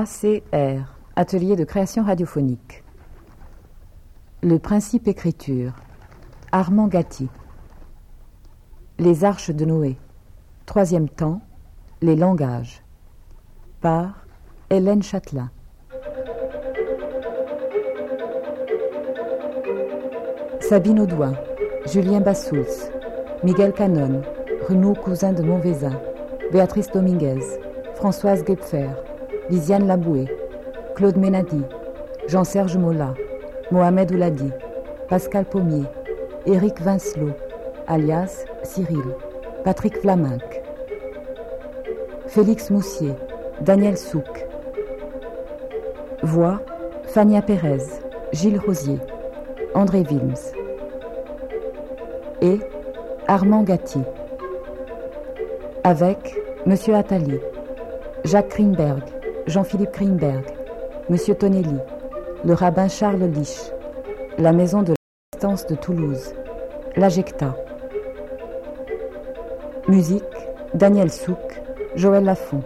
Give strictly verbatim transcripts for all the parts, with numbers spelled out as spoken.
C R, Atelier de création radiophonique. Le principe écriture, Armand Gatti. Les arches de Noé. Troisième temps, les langages. Par Hélène Châtelain. Sabine Audouin, Julien Bassouls, Miguel Canon, Renaud Cousin de Montvézin, Béatrice Dominguez, Françoise Guepfer, Lisiane Laboué, Claude Ménadi, Jean-Serge Mola, Mohamed Ouladi, Pascal Pommier, Éric Vincelot, alias Cyril, Patrick Vlaminck, Félix Moussier, Daniel Souk. Voix, Fania Pérez, Gilles Rosier, André Wilms. Et Armand Gatti. Avec Monsieur Attali, Jacques Greenberg, Jean-Philippe Greenberg, Monsieur Tonelli, le rabbin Charles Lich, la maison de l'assistance de Toulouse, l'Ajecta. Musique, Daniel Souk, Joël Lafont.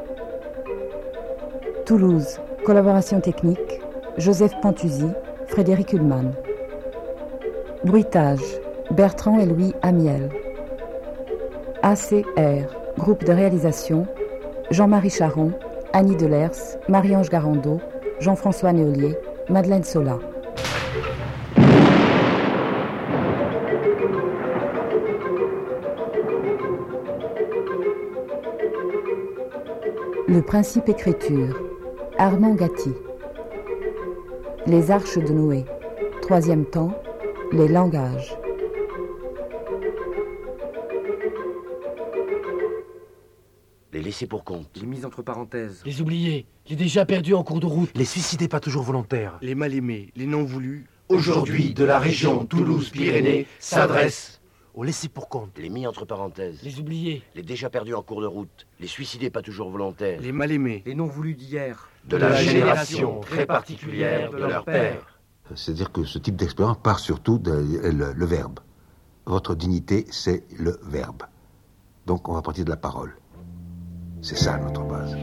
Toulouse, collaboration technique, Joseph Pantuzzi, Frédéric Ullmann. Bruitage, Bertrand et Louis Amiel. A C R, groupe de réalisation, Jean-Marie Charon, Annie Delers, Marie-Ange Garando, Jean-François Néolier, Madeleine Sola. Le principe écriture, Armand Gatti. Les arches de Noé. Troisième temps, les langages. Les laissés pour compte. Les mises entre parenthèses. Les oubliés. Les déjà perdus en cours de route. Les suicidés pas toujours volontaires. Les mal-aimés. Les non-voulus. Aujourd'hui, de la région Toulouse-Pyrénées s'adresse aux laissés pour compte. Les mis entre parenthèses. Les oubliés. Les déjà perdus en cours de route. Les suicidés pas toujours volontaires. Les mal-aimés. Les non-voulus d'hier. De la génération très particulière de leur père. C'est-à-dire que ce type d'expérience part surtout de le, le verbe. Votre dignité, c'est le verbe. Donc on va partir de la parole. C'est ça notre base.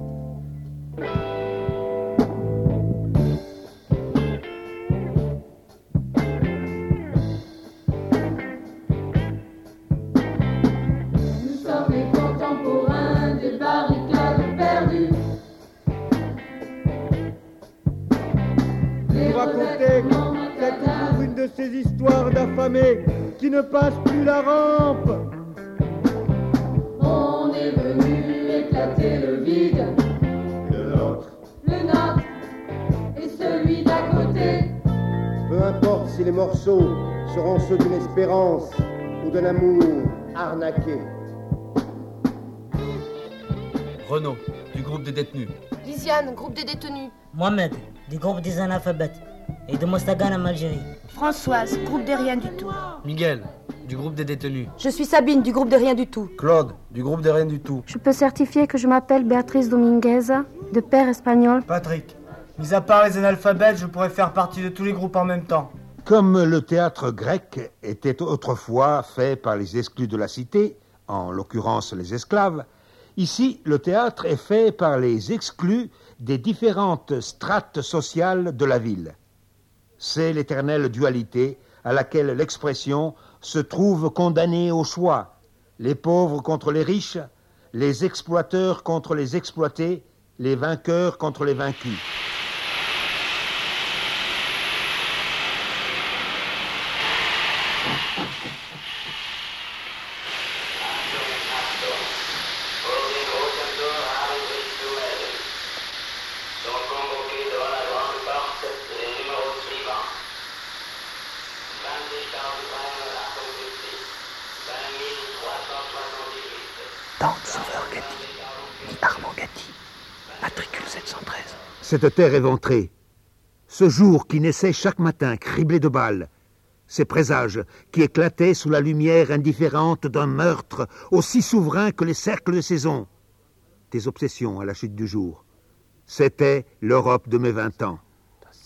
Nous sommes les contemporains des barricades perdues. Vous racontez c'est toujours une de ces histoires d'affamés qui ne passent plus la rampe. On est venu éclater le vide. Le nôtre. Le nôtre et celui d'à côté. Peu importe si les morceaux seront ceux d'une espérance ou d'un amour arnaqué. Renaud, du groupe des détenus. Lisiane, groupe des détenus. Mohamed, du groupe des analphabètes. Et de Mostagane en Algérie. Françoise, groupe des rien du tout. Miguel, du groupe des détenus. Je suis Sabine, du groupe des rien du tout. Claude, du groupe des rien du tout. Je peux certifier que je m'appelle Béatrice Dominguez, de père espagnol. Patrick, mis à part les analphabètes, je pourrais faire partie de tous les groupes en même temps. Comme le théâtre grec était autrefois fait par les exclus de la cité, en l'occurrence les esclaves, ici le théâtre est fait par les exclus des différentes strates sociales de la ville. C'est l'éternelle dualité à laquelle l'expression se trouve condamnée au choix. Les pauvres contre les riches, les exploiteurs contre les exploités, les vainqueurs contre les vaincus. Cette terre éventrée, ce jour qui naissait chaque matin criblé de balles, ces présages qui éclataient sous la lumière indifférente d'un meurtre aussi souverain que les cercles de saison, tes obsessions à la chute du jour, c'était l'Europe de mes vingt ans.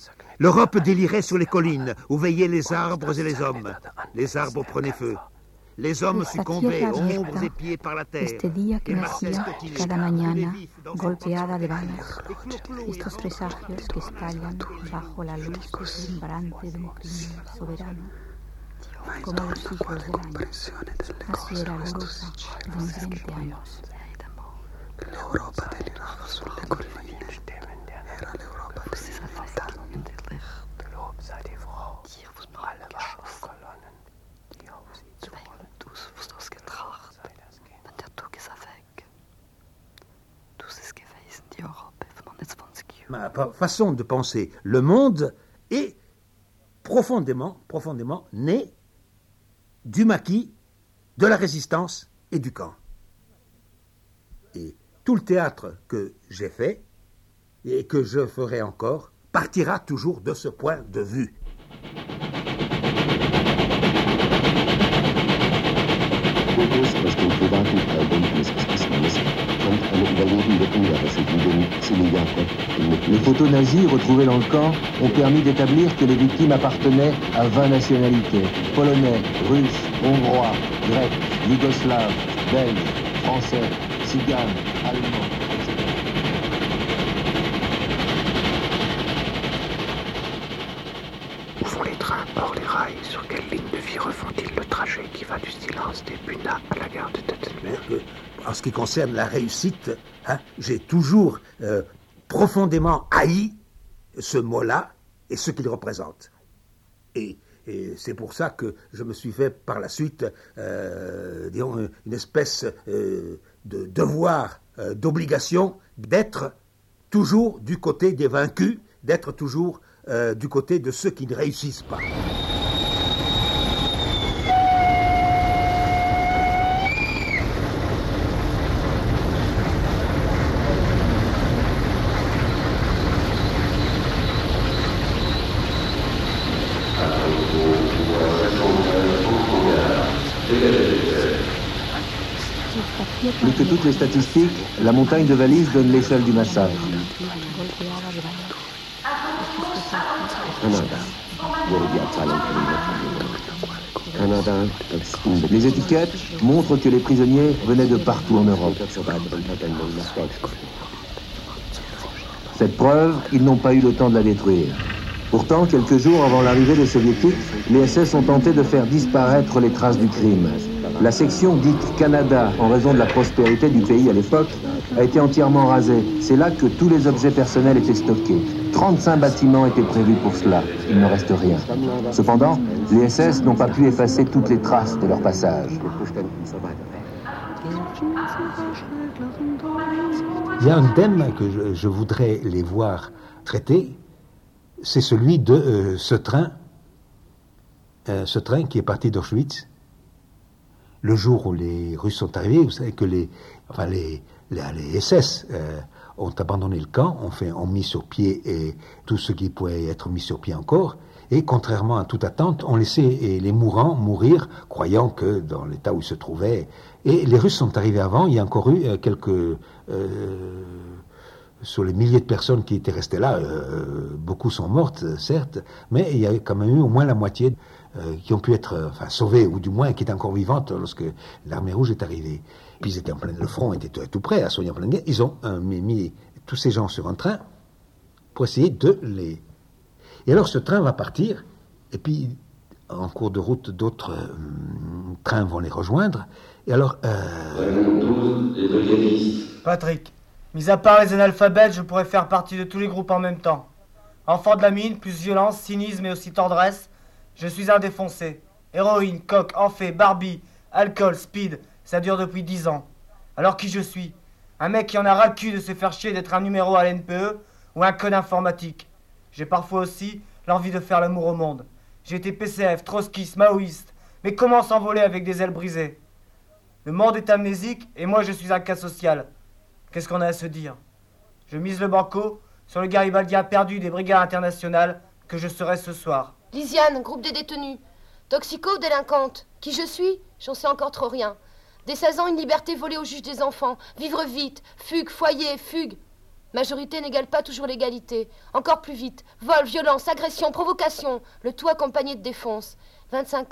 L'Europe délirait sur les collines où veillaient les arbres et les hommes. Les arbres prenaient feu. Les hommes succombaient, ombres épiés par la terre. Este día que nacía cada mañana, golpeada de balas, estos presagios que estallan bajo la luz deslumbrante de un crimen soberano, como los siglos del año. Así era Europa de unos veinte años. L'Europa delirava sulle colline, era l'Europa dell'infantato. L'Europe sei die Frau, alle Waffenkolonnen, die auf sie zuholen. Dus wirst ausgetracht, wenn der Tag ist weg. Dus ist gewesen die Europa fünfundzwanzig Jahre. Ma façon de penser le monde est profondément, profondément née du maquis, de la résistance et du camp. Et tout le théâtre que j'ai fait et que je ferai encore partira toujours de ce point de vue. Les photos nazies retrouvées dans le camp ont permis d'établir que les victimes appartenaient à vingt nationalités. Polonais, Russes, Hongrois, Grecs, Yougoslaves, Belges, Français, Tziganes, Allemands, et cetera. Où vont les trains hors les rails? Sur quelle ligne de vie refont-ils le trajet qui va du silence des Bunas à la gare de Tottenham? En ce qui concerne la réussite, hein, j'ai toujours euh, profondément haï ce mot-là et ce qu'il représente. Et, et c'est pour ça que je me suis fait par la suite, euh, disons, une espèce euh, de devoir, euh, d'obligation d'être toujours du côté des vaincus, d'être toujours euh, du côté de ceux qui ne réussissent pas. Plus que toutes les statistiques, la montagne de Valise donne l'échelle du massacre. Les étiquettes montrent que les prisonniers venaient de partout en Europe. Cette preuve, ils n'ont pas eu le temps de la détruire. Pourtant, quelques jours avant l'arrivée des Soviétiques, les S S ont tenté de faire disparaître les traces du crime. La section dite Canada, en raison de la prospérité du pays à l'époque, a été entièrement rasée. C'est là que tous les objets personnels étaient stockés. trente-cinq bâtiments étaient prévus pour cela. Il ne reste rien. Cependant, les S S n'ont pas pu effacer toutes les traces de leur passage. Il y a un thème que je, je voudrais les voir traiter, c'est celui de euh, ce train, euh, ce train qui est parti d'Auschwitz. Le jour où les Russes sont arrivés, vous savez que les, enfin les, les, les S S euh, ont abandonné le camp, ont, fait, ont mis sur pied et tout ce qui pouvait être mis sur pied encore, et contrairement à toute attente, ont laissé les mourants mourir, croyant que dans l'état où ils se trouvaient. Et les Russes sont arrivés avant, il y a encore eu euh, quelques... Euh, sur les milliers de personnes qui étaient restées là, euh, beaucoup sont mortes, certes, mais il y a quand même eu au moins la moitié euh, qui ont pu être euh, enfin, sauvées, ou du moins qui étaient encore vivantes lorsque l'armée rouge est arrivée. Puis ils étaient en plein, le front était tout, tout prêt à soigner en pleine guerre. Ils ont euh, mis, mis tous ces gens sur un train pour essayer de les... Et alors ce train va partir, et puis en cours de route, d'autres euh, trains vont les rejoindre, et alors... Euh... Patrick, mis à part les analphabètes, je pourrais faire partie de tous les groupes en même temps. Enfant de la mine, plus violence, cynisme et aussi tendresse, je suis un défoncé. Héroïne, coke, enfée, Barbie, alcool, speed, ça dure depuis dix ans. Alors qui je suis? Un mec qui en a ras le cul de se faire chier d'être un numéro à l'N P E ou un code informatique? J'ai parfois aussi l'envie de faire l'amour au monde. J'ai été P C F, trotskiste, maoïste, mais comment s'envoler avec des ailes brisées? Le monde est amnésique et moi je suis un cas social. Qu'est-ce qu'on a à se dire? Je mise le banco sur le garibaldien perdu des brigades internationales que je serai ce soir. Lisiane, groupe des détenus. Toxico, délinquante. Qui je suis? J'en sais encore trop rien. Dès seize ans, une liberté volée au juge des enfants. Vivre vite. Fugue, foyer, fugue. Majorité n'égale pas toujours l'égalité. Encore plus vite. Vol, violence, agression, provocation. Le tout accompagné de défonce. vingt-cinq ans.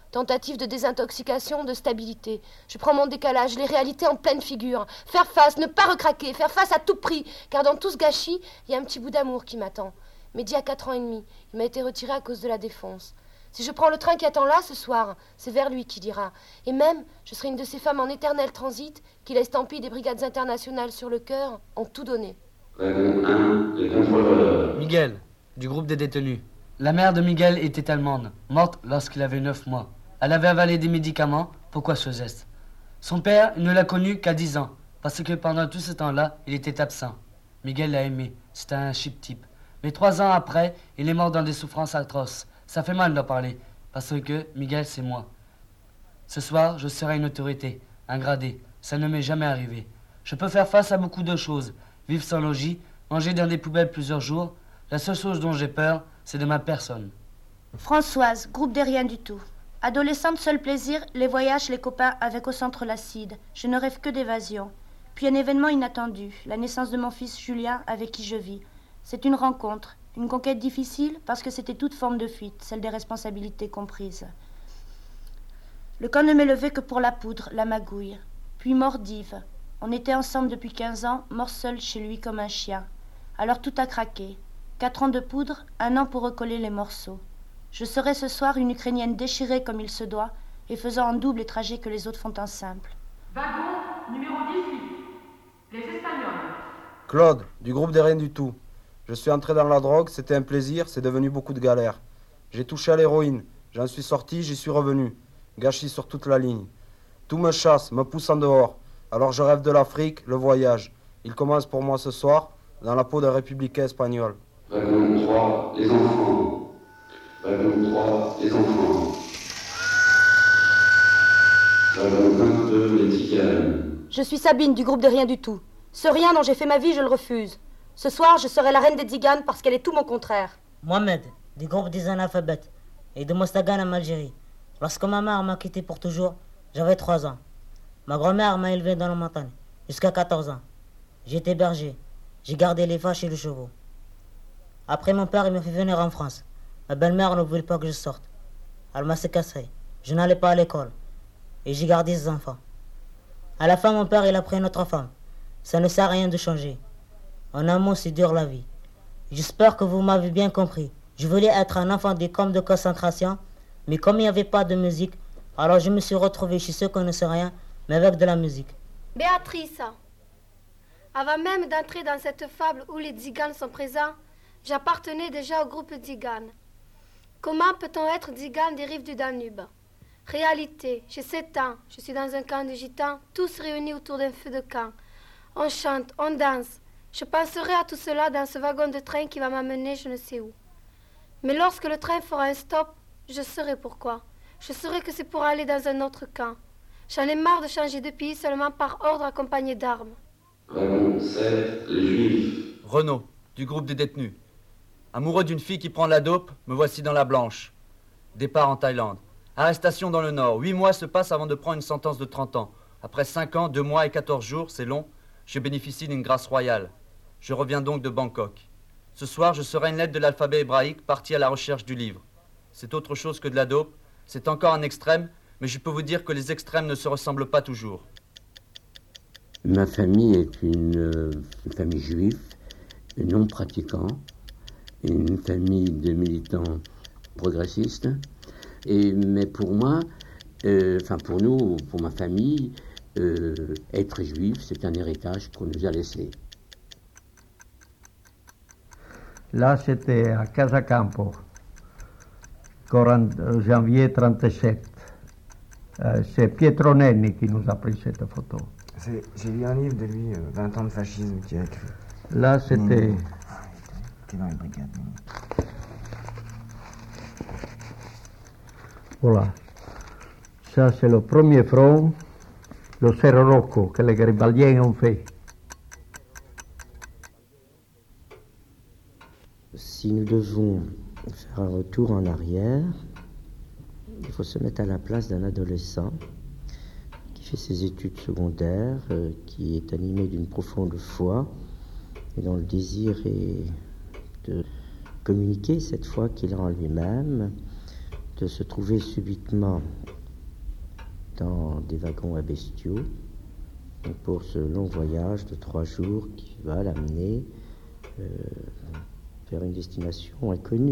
Tentative de désintoxication, de stabilité. Je prends mon décalage, les réalités en pleine figure. Faire face, ne pas recraquer, faire face à tout prix. Car dans tout ce gâchis, il y a un petit bout d'amour qui m'attend. Mehdi a quatre ans et demi. Il m'a été retiré à cause de la défonce. Si je prends le train qui attend là ce soir, c'est vers lui qui dira. Et même, je serai une de ces femmes en éternel transit qui l'estampille des brigades internationales sur le cœur ont tout donné. Wagon un, les contrôleurs. Miguel, du groupe des détenus. La mère de Miguel était allemande, morte lorsqu'il avait neuf mois. Elle avait avalé des médicaments. Pourquoi ce geste? Son père, il ne l'a connu qu'à dix ans, parce que pendant tout ce temps-là, il était absent. Miguel l'a aimé, c'était un chip type. Mais trois ans après, il est mort dans des souffrances atroces. Ça fait mal d'en parler, parce que Miguel, c'est moi. Ce soir, je serai une autorité, un gradé. Ça ne m'est jamais arrivé. Je peux faire face à beaucoup de choses. Vivre sans logis, manger dans des poubelles plusieurs jours. La seule chose dont j'ai peur, c'est de ma personne. Françoise, groupe des rien du tout. Adolescente, seul plaisir, les voyages, les copains avec au centre l'acide. Je ne rêve que d'évasion. Puis un événement inattendu, la naissance de mon fils Julien avec qui je vis. C'est une rencontre, une conquête difficile parce que c'était toute forme de fuite, celle des responsabilités comprises. Le camp ne m'est levé que pour la poudre, la magouille. Puis mort d'Yves. On était ensemble depuis quinze ans, mort seul chez lui comme un chien. Alors tout a craqué. Quatre ans de poudre, un an pour recoller les morceaux. Je serai ce soir une Ukrainienne déchirée comme il se doit et faisant en double les trajets que les autres font en simple. Wagon numéro dix-huit. Les Espagnols. Claude, du groupe des rien du tout. Je suis entré dans la drogue, c'était un plaisir, c'est devenu beaucoup de galères. J'ai touché à l'héroïne, j'en suis sorti, j'y suis revenu. Gâchis sur toute la ligne. Tout me chasse, me pousse en dehors. Alors je rêve de l'Afrique, le voyage. Il commence pour moi ce soir, dans la peau d'un républicain espagnol. Wagon trois, les enfants. Wagon trois, les enfants. Wagon vingt-deux, les tiganes. Je suis Sabine, du groupe des rien du tout. Ce rien dont j'ai fait ma vie, je le refuse. Ce soir, je serai la reine des Tziganes parce qu'elle est tout mon contraire. Mohamed, du groupe des analphabètes et de Mostagan en Algérie. Lorsque ma mère m'a quitté pour toujours, j'avais trois ans. Ma grand-mère m'a élevé dans la montagne jusqu'à quatorze ans. J'étais berger. J'ai gardé les vaches et les chevaux. Après, mon père il m'a fait venir en France. Ma belle-mère ne voulait pas que je sorte. Elle m'a séquestré. Je n'allais pas à l'école. Et j'ai gardé ses enfants. À la fin, mon père il a pris une autre femme. Ça ne sert à rien de changer. En un mot, c'est dur la vie. J'espère que vous m'avez bien compris. Je voulais être un enfant des camps de concentration, mais comme il n'y avait pas de musique, alors je me suis retrouvé chez ceux qui ne savent rien, mais avec de la musique. Béatrice, avant même d'entrer dans cette fable où les Tziganes sont présents, j'appartenais déjà au groupe Tzigane. Comment peut-on être Tzigane des rives du Danube? Réalité, j'ai sept ans, je suis dans un camp de gitans, tous réunis autour d'un feu de camp. On chante, on danse. Je penserai à tout cela dans ce wagon de train qui va m'amener je ne sais où. Mais lorsque le train fera un stop, je saurai pourquoi. Je saurai que c'est pour aller dans un autre camp. J'en ai marre de changer de pays seulement par ordre accompagné d'armes. Wagon sept, les Juifs. Renaud, du groupe des détenus. Amoureux d'une fille qui prend de la dope, me voici dans la blanche. Départ en Thaïlande. Arrestation dans le Nord. Huit mois se passent avant de prendre une sentence de trente ans. Après cinq ans, deux mois et quatorze jours, c'est long, je bénéficie d'une grâce royale. Je reviens donc de Bangkok. Ce soir, je serai une lettre de l'alphabet hébraïque partie à la recherche du livre. C'est autre chose que de la dope. C'est encore un extrême, mais je peux vous dire que les extrêmes ne se ressemblent pas toujours. Ma famille est une, une famille juive, non pratiquant, une famille de militants progressistes. Et, mais pour moi, euh, enfin pour nous, pour ma famille, euh, être juif, c'est un héritage qu'on nous a laissé. Là, c'était à Casacampo, en janvier trente-sept. Euh, c'est Pietro Nenni qui nous a pris cette photo. J'ai lu un livre de lui, euh, vingt ans de fascisme, qui a écrit. Là, c'était... Ah, il était dans les brigades. Voilà. Ça, c'est le premier front, le Cerro Rocco, que les Garibaldiens ont fait. Si nous devons faire un retour en arrière, il faut se mettre à la place d'un adolescent qui fait ses études secondaires, euh, qui est animé d'une profonde foi et dont le désir est de communiquer cette foi qu'il a en lui-même, de se trouver subitement dans des wagons à bestiaux pour ce long voyage de trois jours qui va l'amener euh, vers une destination inconnue.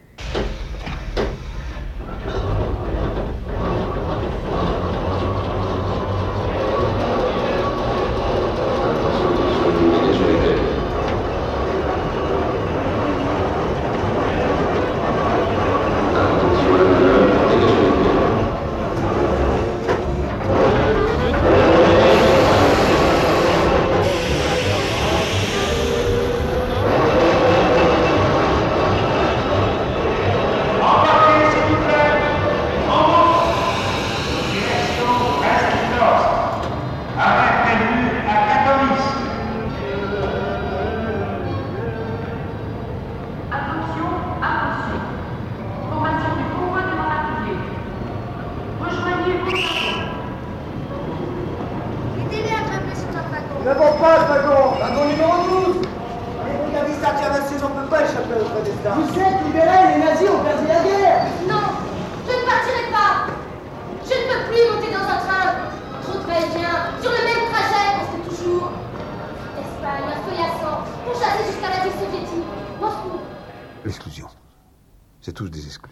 L'exclusion. C'est tous des exclus.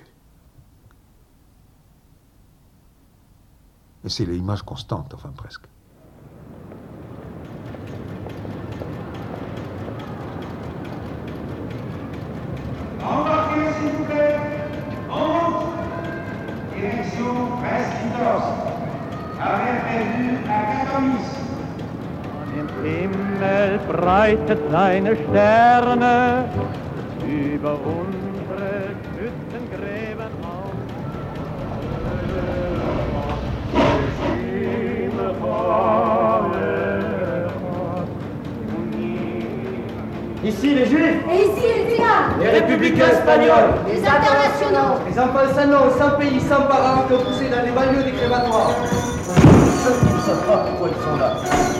Et c'est l'image constante, enfin presque. Embarquez, s'il vous plaît. En route. Direction Brest-Litovsk. Arrêt prévu à Katowice. Im Himmel breitet seine Sterne über unsere Küstengräben auf. Ici les Juifs. Et ici les Ziganes. Les républicains espagnols. Les internationaux. Les enfants sans nom, sans pays, sans parents, qui ont poussé dans les banlieues des crématoires. Ceux qui ne savent pas pourquoi ils sont là.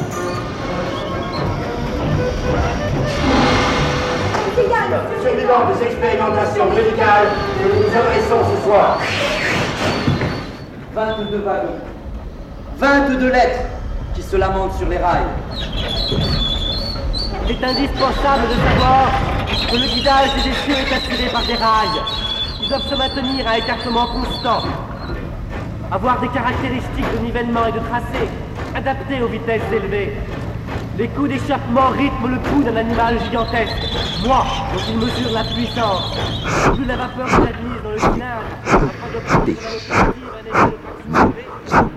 Survivant des expérimentations médicales que nous nous adressons ce soir. vingt-deux wagons. vingt-deux lettres qui se lamentent sur les rails. Il est indispensable de savoir que le guidage des essieux est assuré par des rails. Ils doivent se maintenir à écartement constant, avoir des caractéristiques de nivellement et de tracé adaptées aux vitesses élevées. Les coups d'échappement rythment le coup d'un animal gigantesque, moi, dont il mesure la puissance. Plus la vapeur s'admise dans le cylindre, afin d'obtenir dans l'objectif un effet de traction élevée,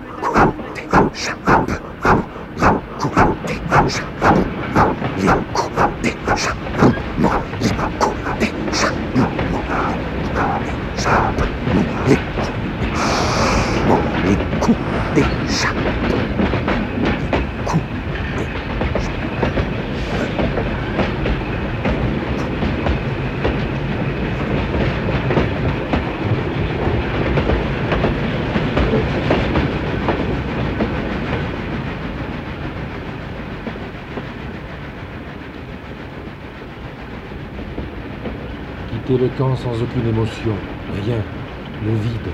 Quitter le camp sans aucune émotion, rien, le vide.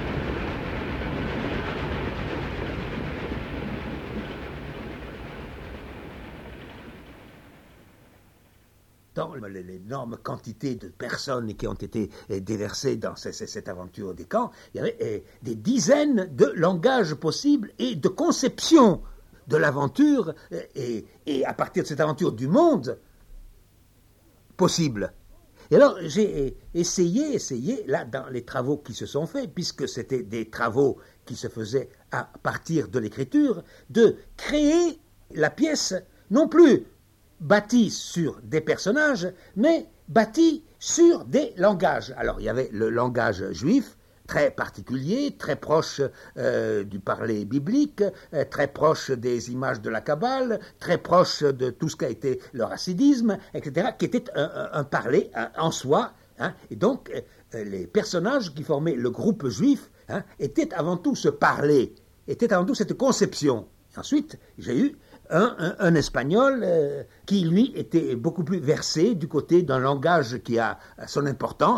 Dans l'énorme quantité de personnes qui ont été déversées dans cette aventure des camps, il y avait des dizaines de langages possibles et de conceptions de l'aventure et, et à partir de cette aventure du monde possible. Et alors, j'ai essayé, essayé, là, dans les travaux qui se sont faits, puisque c'était des travaux qui se faisaient à partir de l'écriture, de créer la pièce, non plus bâtie sur des personnages, mais bâtie sur des langages. Alors, il y avait le langage juif, très particulier, très proche euh, du parler biblique, euh, très proche des images de la Kabbale, très proche de tout ce qu'a été le racidisme, et cetera, qui était un, un, un parler un, en soi. Hein, et donc, euh, les personnages qui formaient le groupe juif hein, étaient avant tout ce parler, étaient avant tout cette conception. Et ensuite, j'ai eu un, un, un espagnol euh, qui, lui, était beaucoup plus versé du côté d'un langage qui a son importance,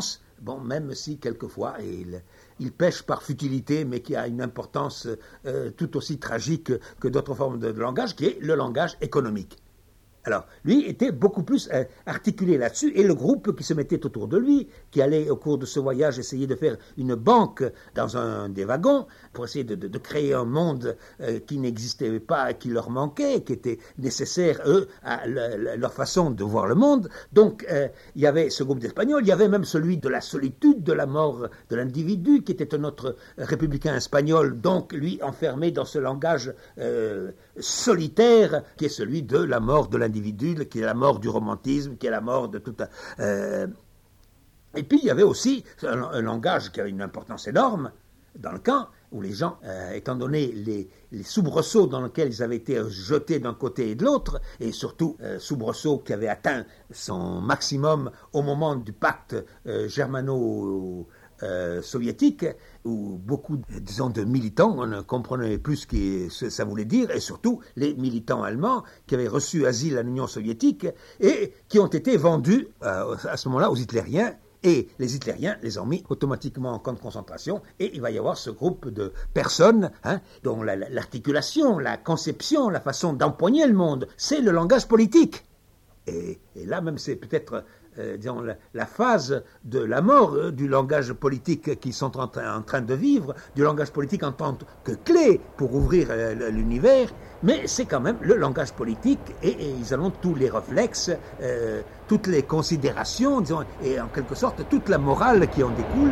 bon, même si quelquefois il, il pêche par futilité, mais qui a une importance euh, tout aussi tragique que d'autres formes de, de langage, qui est le langage économique. Alors, lui était beaucoup plus euh, articulé là-dessus, et le groupe qui se mettait autour de lui, qui allait au cours de ce voyage essayer de faire une banque dans un des wagons, pour essayer de, de, de créer un monde euh, qui n'existait pas, qui leur manquait, qui était nécessaire, eux, à le, leur façon de voir le monde. Donc, euh, il y avait ce groupe d'Espagnols, il y avait même celui de la solitude, de la mort de l'individu, qui était un autre républicain espagnol, donc lui enfermé dans ce langage euh, solitaire, qui est celui de la mort de l'individu. Individu, qui est la mort du romantisme, qui est la mort de tout... Euh... Et puis il y avait aussi un, un langage qui avait une importance énorme dans le camp, où les gens, euh, étant donné les, les soubresauts dans lesquels ils avaient été jetés d'un côté et de l'autre, et surtout euh, soubresauts qui avaient atteint son maximum au moment du pacte euh, germano- Euh, soviétique, où beaucoup, disons, de militants, on ne comprenait plus ce que ça voulait dire, et surtout les militants allemands qui avaient reçu asile en Union soviétique et qui ont été vendus euh, à ce moment-là aux hitlériens, et les hitlériens les ont mis automatiquement en camp de concentration, et il va y avoir ce groupe de personnes hein, dont la, la, l'articulation, la conception, la façon d'empoigner le monde, c'est le langage politique. Et, et là même c'est peut-être euh, disons, la, la phase de la mort euh, du langage politique qu'ils sont en, tra- en train de vivre, du langage politique en tant que clé pour ouvrir euh, l'univers, mais c'est quand même le langage politique et, et ils ont tous les réflexes, euh, toutes les considérations, disons, et en quelque sorte toute la morale qui en découle.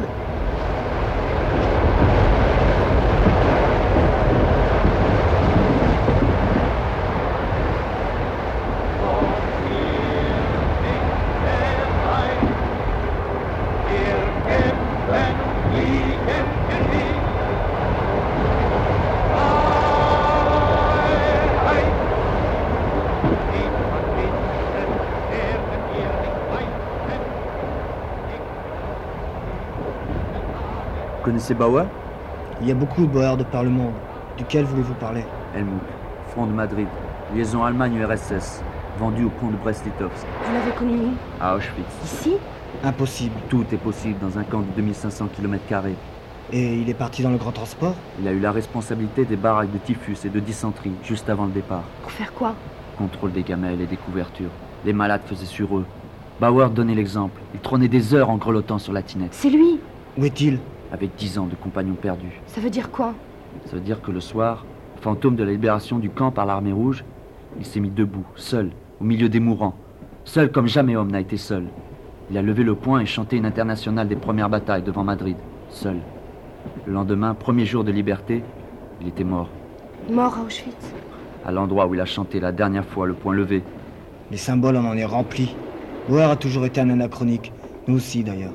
Vous connaissez Bauer? Il y a beaucoup de Bauer de par le monde. Duquel voulez-vous parler? Helmut, front de Madrid, liaison Allemagne-U R S S, vendu au pont de Brest-Litovsk. Vous l'avez connu où? À Auschwitz. Ici? Impossible. Tout est possible dans un camp de deux mille cinq cents kilomètres carrés. Et il est parti dans le grand transport? Il a eu la responsabilité des baraques de typhus et de dysenterie juste avant le départ. Pour faire quoi? Contrôle des gamelles et des couvertures. Les malades faisaient sur eux. Bauer donnait l'exemple. Il trônait des heures en grelottant sur la tinette. C'est lui? Où est-il? Avec dix ans de compagnons perdus. Ça veut dire quoi? Ça veut dire que le soir, fantôme de la libération du camp par l'armée rouge, il s'est mis debout, seul, au milieu des mourants. Seul comme jamais homme n'a été seul. Il a levé le poing et chanté une internationale des premières batailles devant Madrid. Seul. Le lendemain, premier jour de liberté, il était mort. Mort à Auschwitz? À l'endroit où il a chanté la dernière fois, le poing levé. Les symboles, on en est remplis. Bauer a toujours été un anachronique. Nous aussi, d'ailleurs.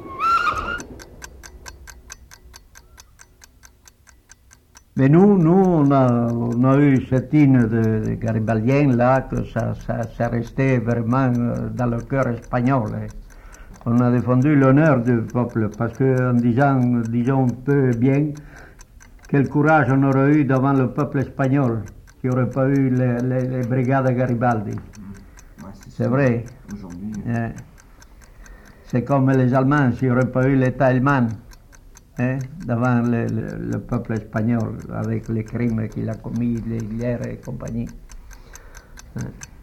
Mais nous, nous on, a, on a eu cette hymne de, de Garibaldien là, que ça, ça, ça restait vraiment dans le cœur espagnol. Hein. On a défendu l'honneur du peuple parce qu'en disant, disons peu bien, quel courage on aurait eu devant le peuple espagnol qui n'aurait pas eu les, les, les brigades Garibaldi. Ouais, c'est c'est vrai. Aujourd'hui. Hein. C'est comme les Allemands, s'il n'y aurait pas eu l'État allemand. Hein, devant le, le, le peuple espagnol, avec les crimes qu'il a commis, les guerres et compagnie. Hein.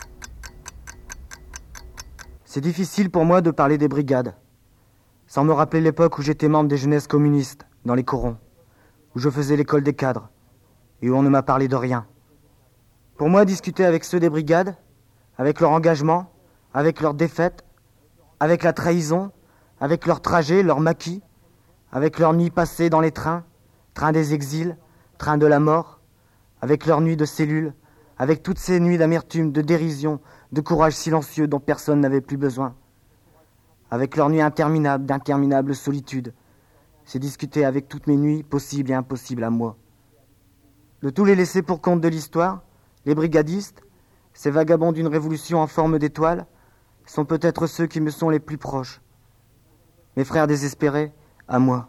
C'est difficile pour moi de parler des brigades, sans me rappeler l'époque où j'étais membre des jeunesses communistes, dans les corons, où je faisais l'école des cadres, et où on ne m'a parlé de rien. Pour moi, discuter avec ceux des brigades, avec leur engagement, avec leurs défaites, avec la trahison, avec leurs trajets, leurs maquis, avec leurs nuits passées dans les trains, train des exils, train de la mort, avec leurs nuits de cellules, avec toutes ces nuits d'amertume, de dérision, de courage silencieux dont personne n'avait plus besoin, avec leurs nuits interminables, d'interminables solitude, c'est discuter avec toutes mes nuits possibles et impossibles à moi. De tous les laissés pour compte de l'histoire, les brigadistes, ces vagabonds d'une révolution en forme d'étoile, sont peut-être ceux qui me sont les plus proches. Mes frères désespérés, à moi.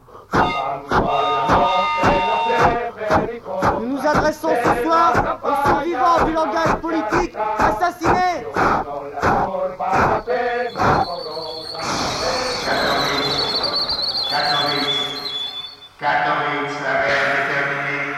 Nous nous adressons ce soir aux survivants du langage politique assassinés. Katowice avait déterminé.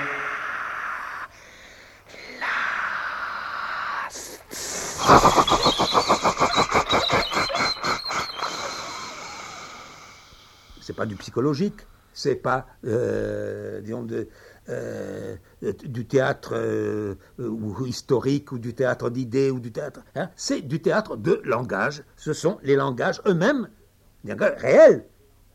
C'est pas du psychologique, c'est pas, euh, disons, de, euh, du théâtre euh, ou historique ou du théâtre d'idées ou du théâtre. Hein, c'est du théâtre de langage. Ce sont les langages eux-mêmes, des langages réels,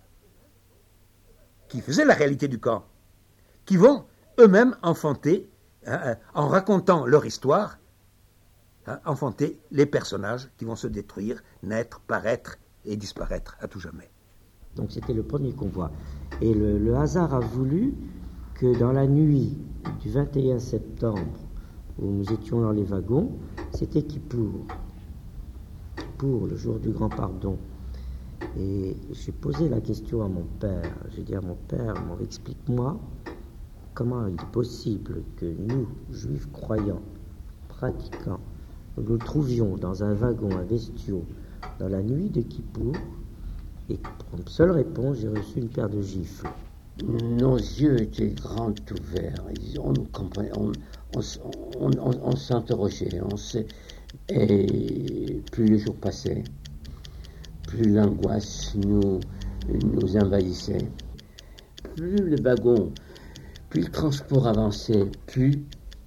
qui faisaient la réalité du camp, qui vont eux-mêmes enfanter, hein, en racontant leur histoire, hein, enfanter les personnages qui vont se détruire, naître, paraître et disparaître à tout jamais. Donc c'était le premier convoi. Et le, le hasard a voulu que dans la nuit du vingt et un septembre, où nous étions dans les wagons, c'était Kippour. Kippour, le jour du grand pardon. Et j'ai posé la question à mon père. J'ai dit à mon père, explique-moi comment il est possible que nous, juifs croyants, pratiquants, nous nous trouvions dans un wagon, un bestiau, dans la nuit de Kippour, et pour seule réponse, j'ai reçu une paire de gifles. Nos yeux étaient grands ouverts. On nous comprenait, on, on, on, on, on s'interrogeait, on s'est... et plus les jours passaient, plus l'angoisse nous, nous envahissait. Plus le wagon, plus le transport avançait, plus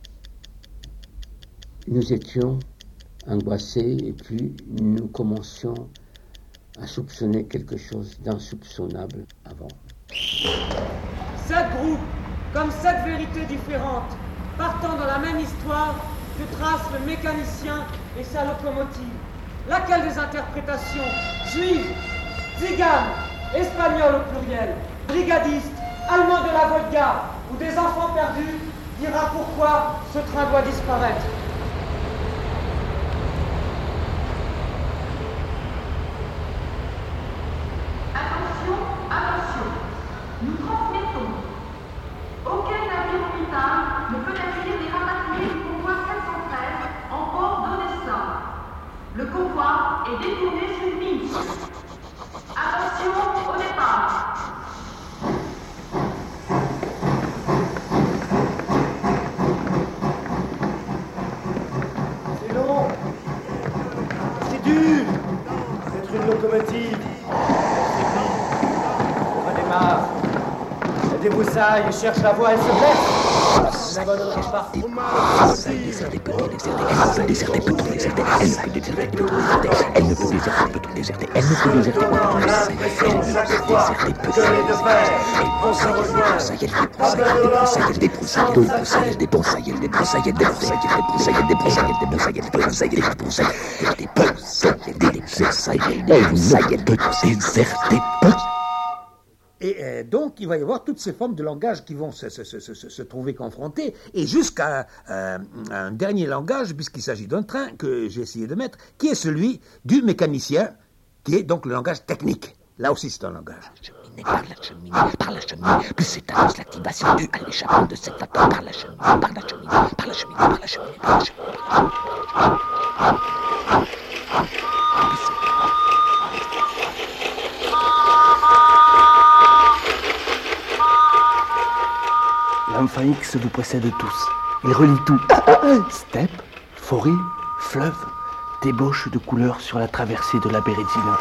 nous étions angoissés et plus nous commencions à soupçonner quelque chose d'insoupçonnable avant. Sept groupes, comme sept vérités différentes, partant dans la même histoire que trace le mécanicien et sa locomotive. Laquelle des interprétations, juive, tzigane, espagnol au pluriel, brigadiste, allemand de la Volga ou des enfants perdus, dira pourquoi ce train doit disparaître. Nous transmettons. Aucun navire militaire ne peut accueillir les rapatriés du convoi sept cent treize en port d'Odessa. Le convoi est détourné sur Minsk. Attention au départ. C'est long. C'est dur. C'est une locomotive. On redémarre. Elle débroussaille et cherche la voie, elle se blesse. Elle n'abandonnera pas. Elle ne peut déserter, peut tout déserter. Elle ne peut déserter, peut tout déserter. Elle débroussaille, elle débroussaille, elle débroussaille, elle débroussaille, elle débroussaille, elle débroussaille, elle débroussaille, elle débroussaille, elle débroussaille, elle débroussaille, elle débroussaille, elle débroussaille, elle peut déserter, peut. Et euh, donc, il va y avoir toutes ces formes de langage qui vont se, se, se, se, se trouver confrontées, et jusqu'à euh, un dernier langage, puisqu'il s'agit d'un train que j'ai essayé de mettre, qui est celui du mécanicien, qui est donc le langage technique. Là aussi, c'est un langage. Par la cheminée, par la cheminée, plus s'étalise l'activation due à l'échappement de cette vapeur par la cheminée, par la cheminée, par la cheminée, par la cheminée, par la cheminée, par la cheminée. L'enfant X vous précède tous. Il relie tout. Steppe, forêt, fleuve, débauche de couleurs sur la traversée de la Bérézina.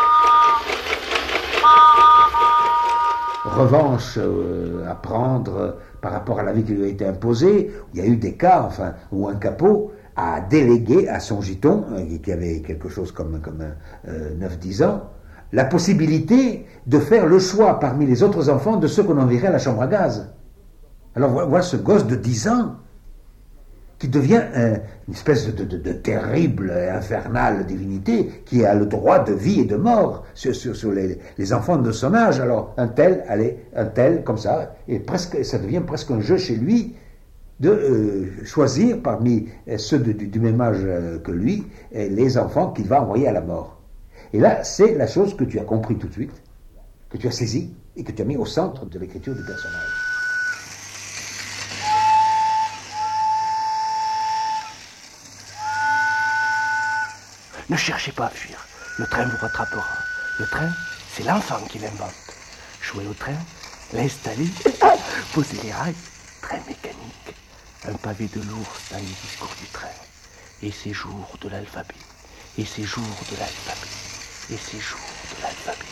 Revanche euh, à prendre par rapport à la vie qui lui a été imposée. Il y a eu des cas, enfin, où un capot a délégué à son giton, euh, qui avait quelque chose comme, comme euh, neuf dix ans, la possibilité de faire le choix parmi les autres enfants de ceux qu'on enverrait à la chambre à gaz. Alors voilà ce gosse de dix ans qui devient euh, une espèce de, de, de terrible, infernale divinité qui a le droit de vie et de mort sur, sur, sur les, les enfants de son âge. Alors un tel, allez, un tel, comme ça, et presque, ça devient presque un jeu chez lui de euh, choisir parmi ceux de, du, du même âge que lui les enfants qu'il va envoyer à la mort. Et là, c'est la chose que tu as compris tout de suite, que tu as saisi et que tu as mis au centre de l'écriture du personnage. Ne cherchez pas à fuir, le train vous rattrapera. Le train, c'est l'enfant qui l'invente. Jouer au train, l'installer, poser les rails, train mécanique, un pavé de l'ours dans les discours du train, et ces jours de l'alphabet, et ces jours de l'alphabet, et ces jours de l'alphabet.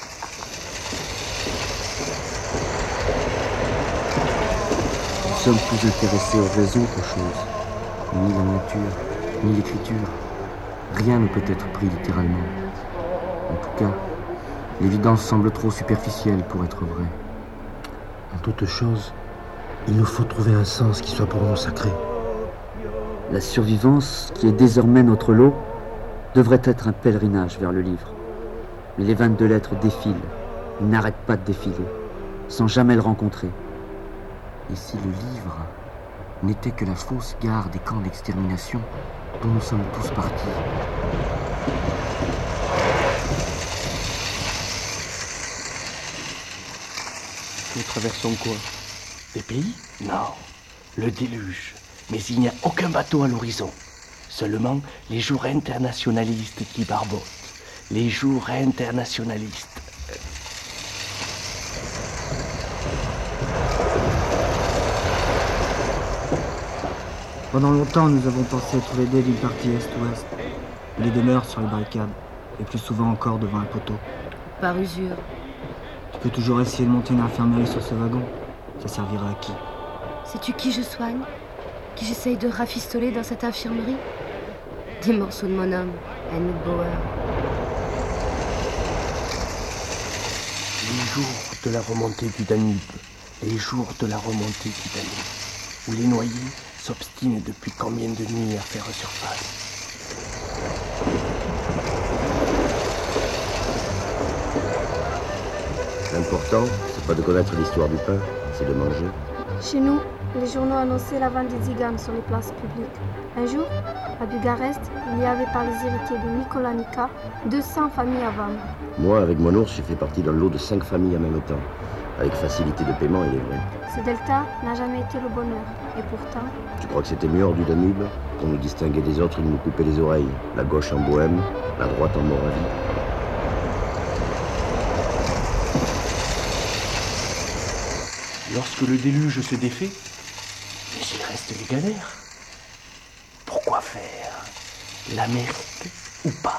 Nous sommes plus intéressés aux raisons qu'aux choses. Ni la nature, ni l'écriture. Rien ne peut être pris littéralement. En tout cas, l'évidence semble trop superficielle pour être vraie. En toute chose, il nous faut trouver un sens qui soit pour nous sacré. La survivance, qui est désormais notre lot, devrait être un pèlerinage vers le livre. Mais les vingt-deux lettres défilent, ils n'arrêtent pas de défiler, sans jamais le rencontrer. Et si le livre n'était que la fausse gare des camps d'extermination dont nous sommes tous partis? Nous traversons quoi? Des pays? Non, le déluge. Mais il n'y a aucun bateau à l'horizon. Seulement les jours internationalistes qui barbotent. Les jours internationalistes. Pendant longtemps, nous avons pensé être l'aidé d'une partie est-ouest. Les demeures sur les barricades, et plus souvent encore devant un poteau. Par usure. Tu peux toujours essayer de monter une infirmerie sur ce wagon. Ça servira à qui? Sais-tu qui je soigne? Qui j'essaye de rafistoler dans cette infirmerie? Des morceaux de mon homme, Helmut Bauer. Les jours de la remontée du Danube, les jours de la remontée du Danube, où les noyés s'obstinent depuis combien de nuits à faire surface. L'important, c'est pas de connaître l'histoire du pain, c'est de manger. Chez nous, les journaux annonçaient la vente des tziganes sur les places publiques. Un jour, à Bucarest, il y avait par les héritiers de Nicolas Nica deux cents familles à vendre. Moi, avec mon ours, j'ai fait partie d'un lot de cinq familles en même temps. Avec facilité de paiement, il est vrai. Ce delta n'a jamais été le bonheur. Et pourtant... Tu crois que c'était mieux hors du Danube? Pour nous distinguer des autres, ils nous coupaient les oreilles. La gauche en Bohême, la droite en Moravie. Lorsque le déluge se défait, mais il reste les galères. Pourquoi faire l'Amérique ou pas?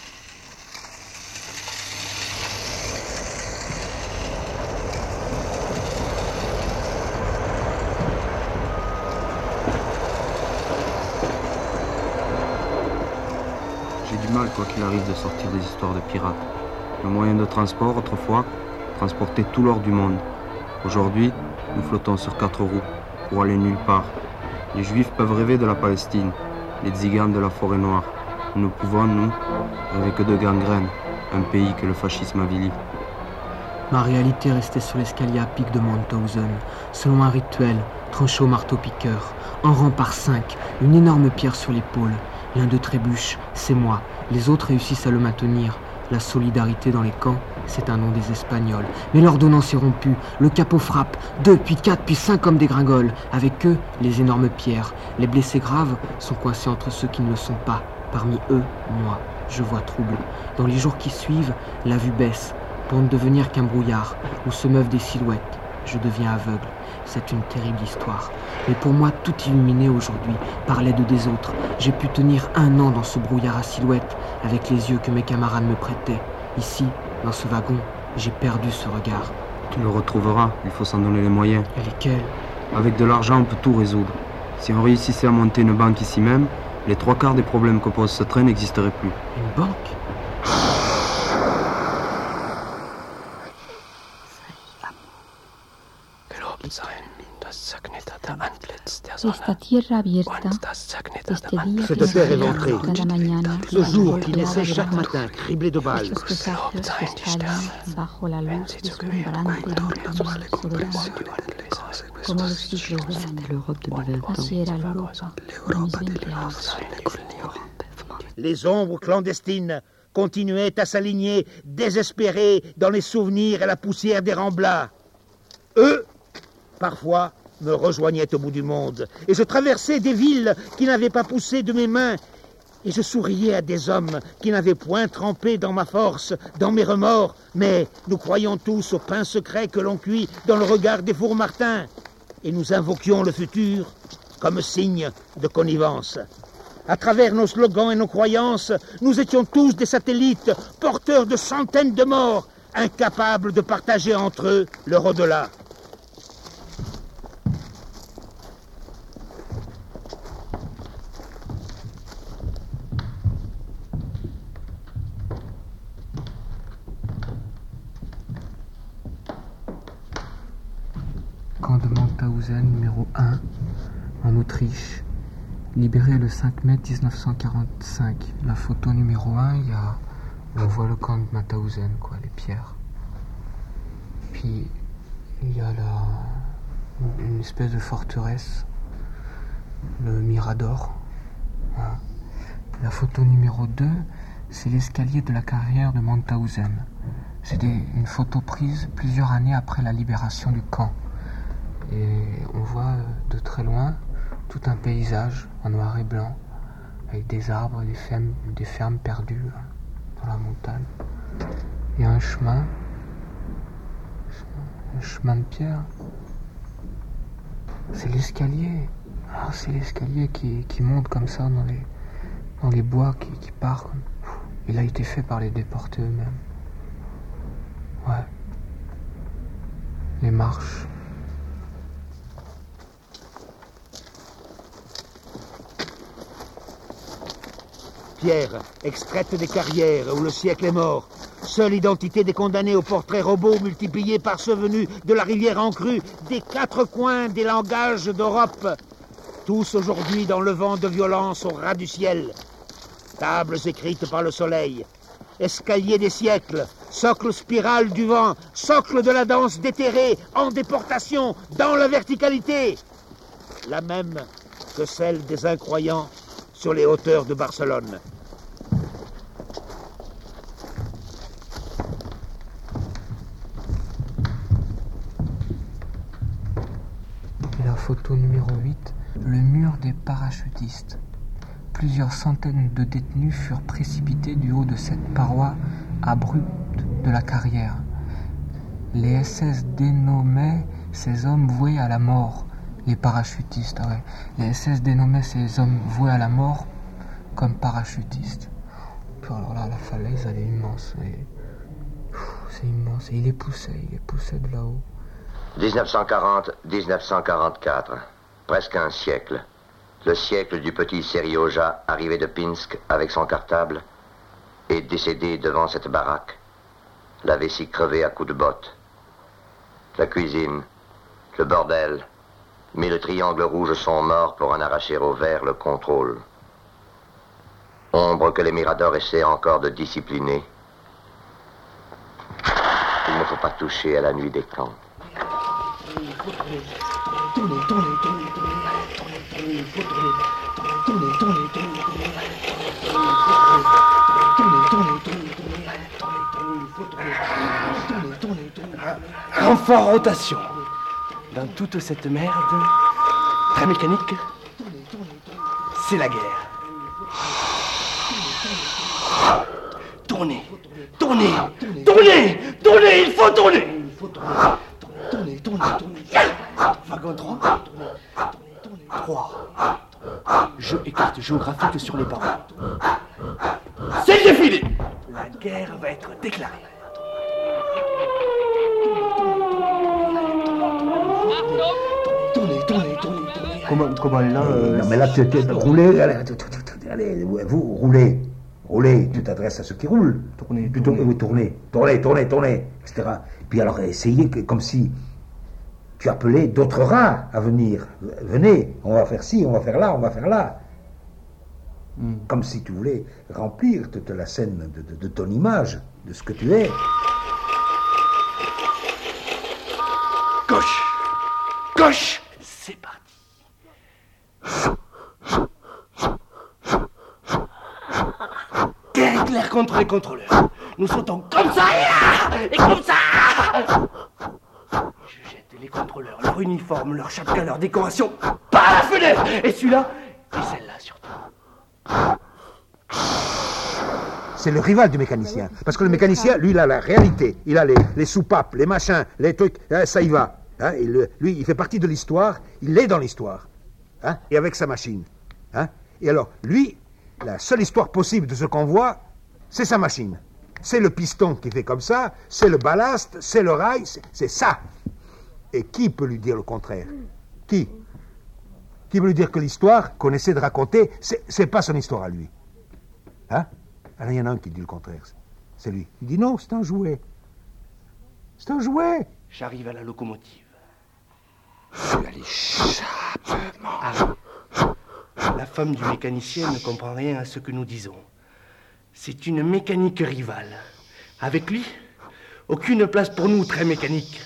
J'ai du mal, quoi qu'il arrive, de sortir des histoires de pirates. Le moyen de transport, autrefois, transportait tout l'or du monde. Aujourd'hui, nous flottons sur quatre roues, pour aller nulle part. Les Juifs peuvent rêver de la Palestine, les Tziganes de la forêt noire. Nous pouvons, nous, rêver que de gangrène, un pays que le fascisme avilit. Ma réalité restait sur l'escalier à pic de Mauthausen, selon un rituel, tranché au marteau-piqueur, en rang par cinq, une énorme pierre sur l'épaule. L'un d'eux trébuche, c'est moi. Les autres réussissent à le maintenir. La solidarité dans les camps, c'est un nom des Espagnols. Mais l'ordonnance est rompue, le capot frappe. Deux, puis quatre, puis cinq hommes dégringolent. Avec eux, les énormes pierres. Les blessés graves sont coincés entre ceux qui ne le sont pas. Parmi eux, moi, je vois trouble. Dans les jours qui suivent, la vue baisse, pour ne devenir qu'un brouillard, où se meuvent des silhouettes. Je deviens aveugle. C'est une terrible histoire. Mais pour moi, tout illuminé aujourd'hui par l'aide des autres. J'ai pu tenir un an dans ce brouillard à silhouette, avec les yeux que mes camarades me prêtaient. Ici, dans ce wagon, j'ai perdu ce regard. Tu le retrouveras, il faut s'en donner les moyens. Et lesquels? Avec de l'argent, on peut tout résoudre. Si on réussissait à monter une banque ici même, les trois quarts des problèmes que pose ce train n'existeraient plus. Une banque? Esta tierra abierta, este día Cette terre éventrée, ce jour qui naissait chaque matin, criblé de balles. estos paisajes que estallan bajo la luz deslumbrante de un canal soberano, como los siglos de años. Así era Europa de mis veinte años. Les ombres clandestines continuaient à s'aligner, désespérées, dans les souvenirs et la poussière des remblats. Eux, parfois, me rejoignaient au bout du monde, et je traversais des villes qui n'avaient pas poussé de mes mains, Et je souriais à des hommes qui n'avaient point trempé dans ma force, dans mes remords, mais nous croyions tous au pain secret que l'on cuit dans le regard des fours Martin. Et nous invoquions le futur comme signe de connivence. À travers nos slogans et nos croyances, nous étions tous des satellites, porteurs de centaines de morts, incapables de partager entre eux leur au-delà. Camp de Mauthausen numéro un, en Autriche, libéré le cinq mai mille neuf cent quarante-cinq. La photo numéro un, il y a, on voit le camp de Mauthausen, quoi, les pierres. Puis il y a la, une espèce de forteresse, le Mirador. Voilà. La photo numéro deux, c'est l'escalier de la carrière de Mauthausen. C'est une photo prise plusieurs années après la libération du camp. Et on voit de très loin tout un paysage en noir et blanc, avec des arbres, des fermes, des fermes perdues dans la montagne. Il y a un chemin, un chemin de pierre. C'est l'escalier. Ah, c'est l'escalier qui, qui monte comme ça dans les, dans les bois, qui, qui part. Comme... Il a été fait par les déportés eux-mêmes. Ouais. Les marches. Pierre, extraite des carrières où le siècle est mort. Seule identité des condamnés au portrait robot multiplié par ceux venus de la rivière en crue, des quatre coins des langages d'Europe. Tous aujourd'hui dans le vent de violence au ras du ciel. Tables écrites par le soleil. Escalier des siècles, socle spirale du vent, socle de la danse déterrée, en déportation, dans la verticalité. La même que celle des incroyants sur les hauteurs de Barcelone. Et la photo numéro huit, le mur des parachutistes. Plusieurs centaines de détenus furent précipités du haut de cette paroi abrupte de la carrière. Les S S dénommaient ces hommes voués à la mort. Les parachutistes, ouais. Les S S dénommaient ces hommes voués à la mort comme parachutistes. Puis alors là, la falaise, elle est immense. C'est immense. Et il les poussait, il les poussait de là-haut. dix-neuf cent quarante à dix-neuf cent quarante-quatre. Presque un siècle. Le siècle du petit Serioja, arrivé de Pinsk avec son cartable, est décédé devant cette baraque. La vessie crevée à coups de botte. La cuisine, le bordel, mais le triangle rouge sont morts pour en arracher au vert le contrôle. Ombre que les Miradors essaient encore de discipliner. Il ne faut pas toucher à la nuit des camps. Tournez, tournez, tournez, tournez, tournez, tournez, il faut tourner. Tournez, tournez, tournez, tournez, tournez, tournez, tournez, tournez, il faut tourner. Tournez, tournez, tournez. Renfort rotation. Dans toute cette merde, très mécanique, c'est la guerre. Tournez, tournez, tournez, tournez, il faut tourner. Tournez, tournez, tournez. Wagon trois. trois. Jeu et carte géographique sur les parois. C'est défilé. La guerre va être déclarée. Tournez, tournez, tournez, tournez. Comment, comment là euh, Non mais là, tu tu- roulez, allez, tu- tu- tu- allez, vous, roulez, roulez, tu t'adresses à ceux qui roulent. Tournez, plutôt, oui, tournez, tournez, tournez, tournez, et cetera. Puis alors, essayez que, comme si tu appelais d'autres rats à venir. Venez, on va faire ci, on va faire là, on va faire là. Comme si tu voulais remplir toute la scène de, de- de ton image, de ce que tu es. Gauche, gauche, c'est parti. Guerre éclair contre les contrôleurs. Nous sautons comme ça et comme ça. Je jette les contrôleurs, leur uniforme, leur chapka, leur décoration par la fenêtre. Et celui-là, et celle-là surtout. c'est le rival du mécanicien. Parce que le mécanicien, lui, il a la réalité. Il a les, les soupapes, les machins, les trucs, hein, ça y va. Hein, il, lui, il fait partie de l'histoire, il est dans l'histoire. Hein, et avec sa machine. Hein. Et alors, lui, la seule histoire possible de ce qu'on voit, c'est sa machine. C'est le piston qui fait comme ça, c'est le ballast, c'est le rail, c'est ça. Et qui peut lui dire le contraire? Qui? Qui veut lui dire que l'histoire qu'on essaie de raconter, c'est pas son histoire à lui? Hein? Alors il y en a un qui dit le contraire, c'est lui. Il dit non, c'est un jouet. C'est un jouet. J'arrive à la locomotive. Je suis à l'échappement. Ah. La femme du mécanicien ne comprend rien à ce que nous disons. C'est une mécanique rivale. Avec lui, aucune place pour nous, très mécanique.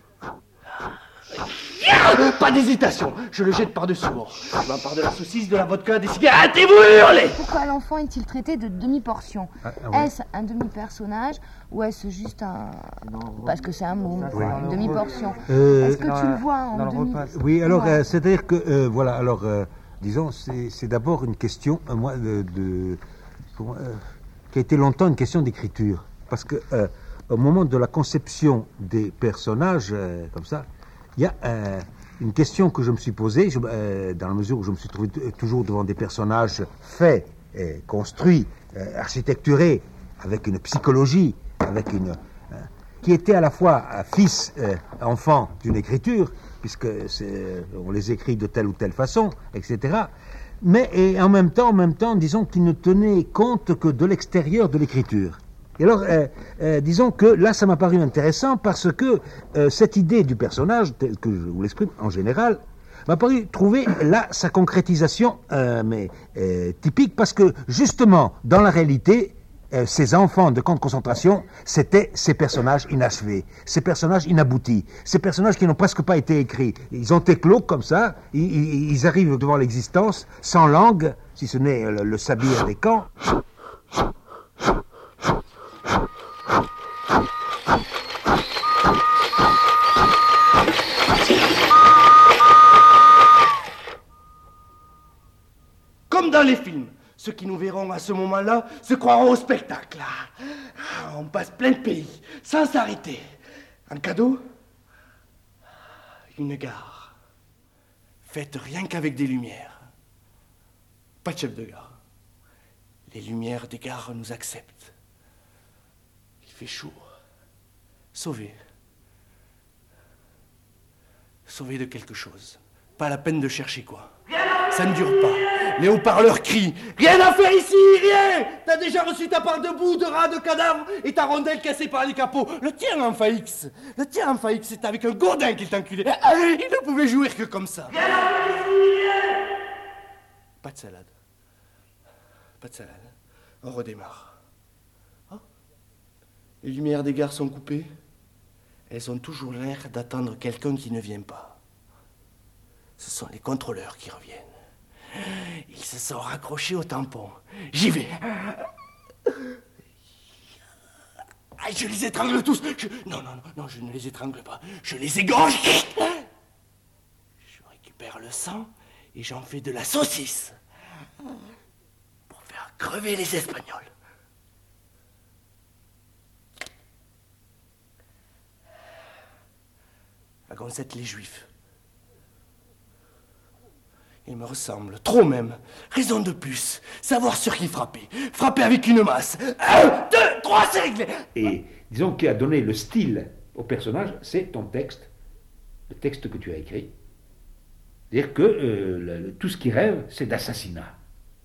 Pas d'hésitation, je le jette par-dessus bord. Je m'empare de la saucisse, de la vodka, des cigarettes et vous hurlez! Pourquoi l'enfant est-il traité de demi-portion? ah, ah, ouais. Est-ce un demi-personnage ou est-ce juste un... Non, Parce que c'est un mot, oui. une demi-portion. Euh, Est-ce que tu le vois en demi... Oui, alors, Ouais. euh, c'est-à-dire que, euh, voilà, alors, euh, disons, c'est d'abord une question, euh, moi, de... de comment, euh, qui a été longtemps une question d'écriture. Parce que, euh, au moment de la conception des personnages, euh, comme ça, il y a euh, une question que je me suis posée, je, euh, dans la mesure où je me suis trouvé toujours devant des personnages faits, euh, construits, euh, architecturés, avec une psychologie, avec une, euh, qui étaient à la fois euh, fils, euh, enfants d'une écriture, puisque on les écrit de telle ou telle façon, et cetera. Mais et en même temps, en même temps, disons qu'ils ne tenaient compte que de l'extérieur de l'écriture. Et alors, euh, euh, disons que là, ça m'a paru intéressant parce que euh, cette idée du personnage, tel que je vous l'exprime en général, m'a paru trouver là sa concrétisation euh, mais, euh, typique parce que justement, dans la réalité, euh, ces enfants de camp de concentration, c'était ces personnages inachevés, ces personnages inaboutis, ces personnages qui n'ont presque pas été écrits. Ils ont éclos comme ça, ils, ils, ils arrivent devant l'existence sans langue, si ce n'est le, le sabir des camps. Comme dans les films, ceux qui nous verront à ce moment-là se croiront au spectacle. Ah, on passe plein de pays, sans s'arrêter. Un cadeau? Une gare. Faite rien qu'avec des lumières. Pas de chef de gare. Les lumières des gares nous acceptent. Il fait chaud. Sauvé. Sauvé de quelque chose. Pas la peine de chercher quoi. Ça ne dure pas. Les haut-parleurs crient. Rien à faire ici, rien. T'as déjà reçu ta part de boue, de rats, de cadavres et ta rondelle cassée par les capots. Le tien, enfin X. Le tien, enfin X, c'est avec un gourdin qu'il t'enculait. Il ne pouvait jouir que comme ça. Rien à faire ici, rien. Pas de salade. Pas de salade. On redémarre. Oh. Les lumières des gares sont coupées. Elles ont toujours l'air d'attendre quelqu'un qui ne vient pas. Ce sont les contrôleurs qui reviennent. Ils se sont raccrochés au tampon. J'y vais. Ah, je les étrangle tous. Je... Non, non, non, non, je ne les étrangle pas. Je les égorge. Je récupère le sang et j'en fais de la saucisse. Pour faire crever les Espagnols. À Goncette, les Juifs. Ils me ressemblent, trop même. Raison de plus. Savoir sur qui frapper. Frapper avec une masse. Un, deux, trois, c'est réglé. Et disons qui a donné le style au personnage, c'est ton texte. Le texte que tu as écrit. C'est-à-dire que euh, le, tout ce qui rêve, c'est d'assassinat.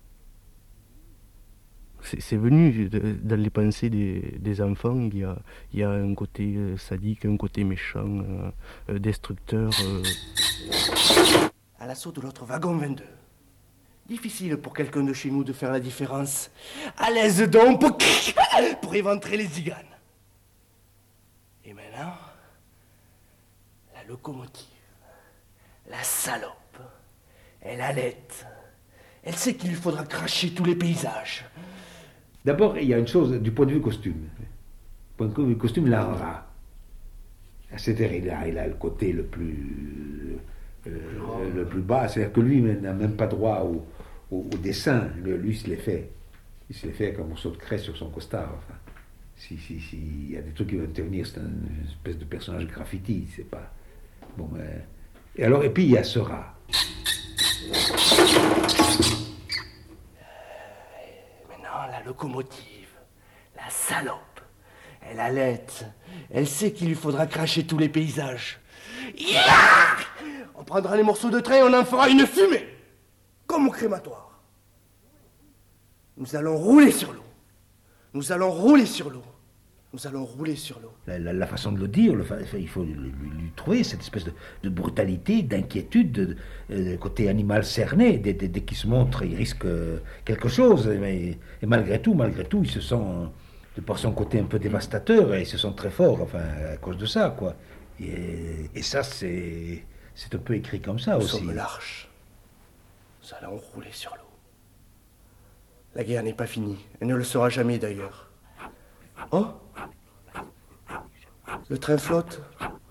C'est venu de, dans les pensées des, des enfants. Il y, a, il y a un côté sadique, un côté méchant, euh, destructeur. Euh... À l'assaut de l'autre wagon vingt-deux. Difficile pour quelqu'un de chez nous de faire la différence. À l'aise donc pour, pour éventrer les ziganes. Et maintenant, la locomotive, la salope, elle allaite. Elle sait qu'il lui faudra cracher tous les paysages. D'abord, il y a une chose du point de vue costume. Du point de vue costume, là, là. C'est-à-dire, il a, il a le côté le plus... Euh, le plus bas, c'est-à-dire que lui n'a même pas droit au, au, au dessin, lui se l'est fait. il se les fait avec un morceau de craie sur son costard. Enfin, si, si, si, il y a des trucs qui vont intervenir, c'est une espèce de personnage graffiti, c'est pas... Bon, euh... et alors, et puis il y a ce rat. Maintenant, la locomotive, la salope, elle allait, elle sait qu'il lui faudra cracher tous les paysages. Yeah, on prendra les morceaux de train et on en fera une fumée, comme au crématoire. Nous allons rouler sur l'eau. Nous allons rouler sur l'eau. Nous allons rouler sur l'eau. La, la, la façon de le dire, le, il faut lui, lui trouver cette espèce de, de brutalité, d'inquiétude, de, de, de côté animal cerné. Dès, dès, dès qu'il se montre, il risque quelque chose. Mais, et malgré tout, malgré tout, il se sent, de par son côté un peu dévastateur, et il se sent très fort, enfin, à cause de ça, quoi. Et, et ça, c'est, c'est un peu écrit comme ça Nous aussi. Nous sommes l'arche. Nous allons rouler sur l'eau. La guerre n'est pas finie. Elle ne le sera jamais, d'ailleurs. Oh! Le train flotte.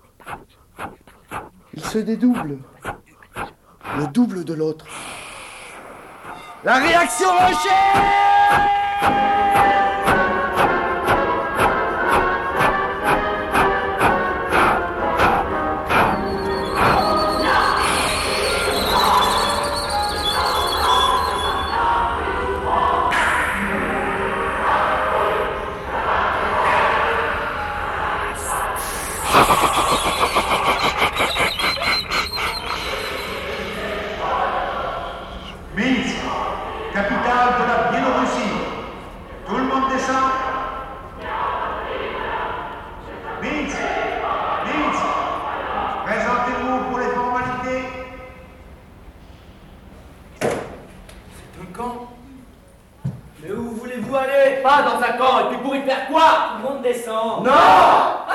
Il se dédouble. Le double de l'autre. La réaction enchaîne! Minsk, capitale de la Biélorussie. Tout le monde descend. Minsk, Minsk, présentez-vous pour les formalités. C'est un camp. Mais où voulez-vous aller? Pas dans un camp. Et puis pour y faire quoi? Tout le monde descend. Non! Ah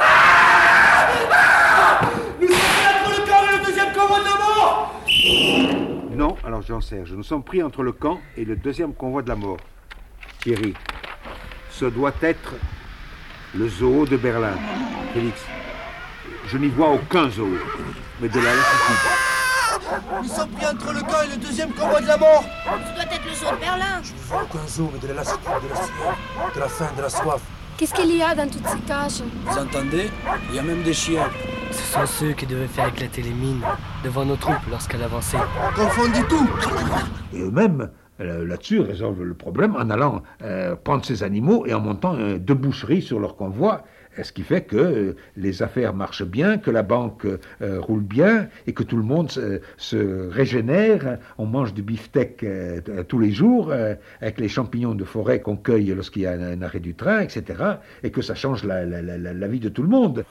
ah Nous sommes entre le camp et le deuxième convoi de la mort! Non, alors Jean-Serge, nous sommes pris entre le camp et le deuxième convoi de la mort. Thierry, ce doit être le zoo de Berlin. Félix, je n'y vois aucun zoo, mais de la lassitude. Nous sommes pris entre le camp et le deuxième convoi de la mort. Ce doit être le zoo de Berlin. Je ne vois aucun zoo, mais de la lassitude, de la sueur, de la faim, de la soif. Qu'est-ce qu'il y a dans toutes ces cages? Vous entendez? Il y a même des chiens. Ce sont ceux qui devaient faire éclater les mines devant nos troupes lorsqu'elles avançaient. Confondit tout. Et eux-mêmes, euh, là-dessus, résolvent le problème en allant euh, prendre ces animaux et en montant euh, deux boucheries sur leur convoi. Ce qui fait que euh, les affaires marchent bien, que la banque euh, roule bien et que tout le monde se, se régénère. On mange du beefsteak euh, tous les jours euh, avec les champignons de forêt qu'on cueille lorsqu'il y a un, un arrêt du train, et cetera. Et que ça change la, la, la, la vie de tout le monde.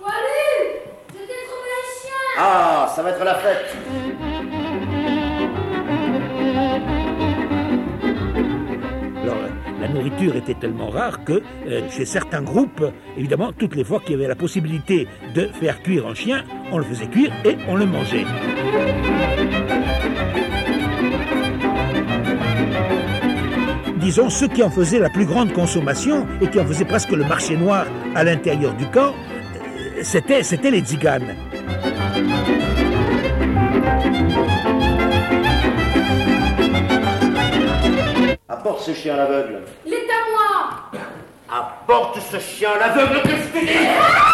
Ah, ça va être la fête. Alors, la nourriture était tellement rare que euh, chez certains groupes, évidemment, toutes les fois qu'il y avait la possibilité de faire cuire un chien, on le faisait cuire et on le mangeait. Disons, ceux qui en faisaient la plus grande consommation et qui en faisaient presque le marché noir à l'intérieur du camp, euh, c'était, c'était les tziganes. Apporte ce chien à l'aveugle. Il est à moi. Apporte ce chien à l'aveugle que je te dis.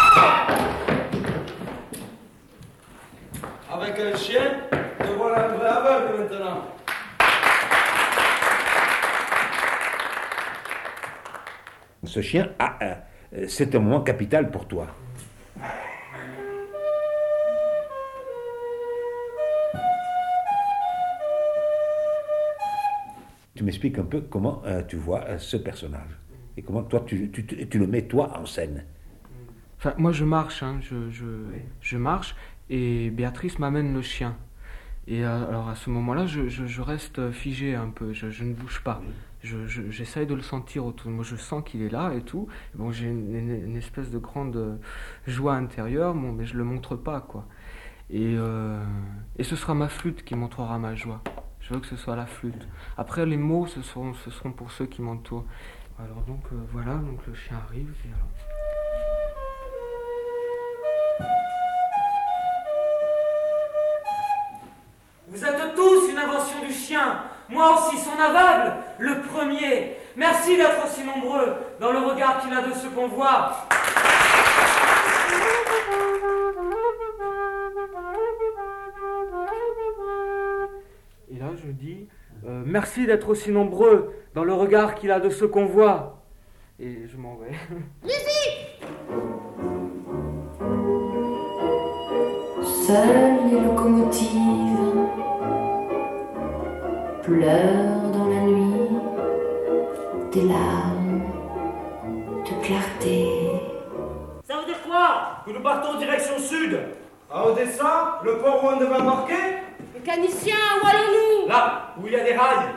Avec un chien, te voilà un vrai aveugle maintenant. Ce chien, ah, euh, c'est un moment capital pour toi. Tu m'expliques un peu comment euh, tu vois euh, ce personnage et comment toi tu, tu, tu, tu le mets toi en scène. Enfin, moi je marche, hein, je, je, je marche et Béatrice m'amène le chien. Et euh, alors à ce moment-là, je, je, je reste figé un peu, je, je ne bouge pas. Je, je, j'essaye de le sentir autour de moi, je sens qu'il est là et tout. Bon, j'ai une, une, une espèce de grande joie intérieure, bon, mais je le montre pas, quoi. Et, euh, et ce sera ma flûte qui montrera ma joie. Je veux que ce soit la flûte. Après, les mots, ce seront, ce seront pour ceux qui m'entourent. Alors donc, euh, voilà, donc le chien arrive. Et alors... Vous êtes tous une invention du chien, moi aussi son aveugle, le premier. Merci d'être aussi nombreux dans le regard qu'il a de ceux qu'on voit. Et là, je dis, euh, merci d'être aussi nombreux dans le regard qu'il a de ceux qu'on voit. Et je m'en vais. Musique! Seules les locomotives pleurent dans la nuit des larmes de clarté. Ça veut dire quoi? Que nous partons en direction sud. À Odessa, le port où on devait embarquer? Mécanicien, où allons-nous? Là, où il y a des rails.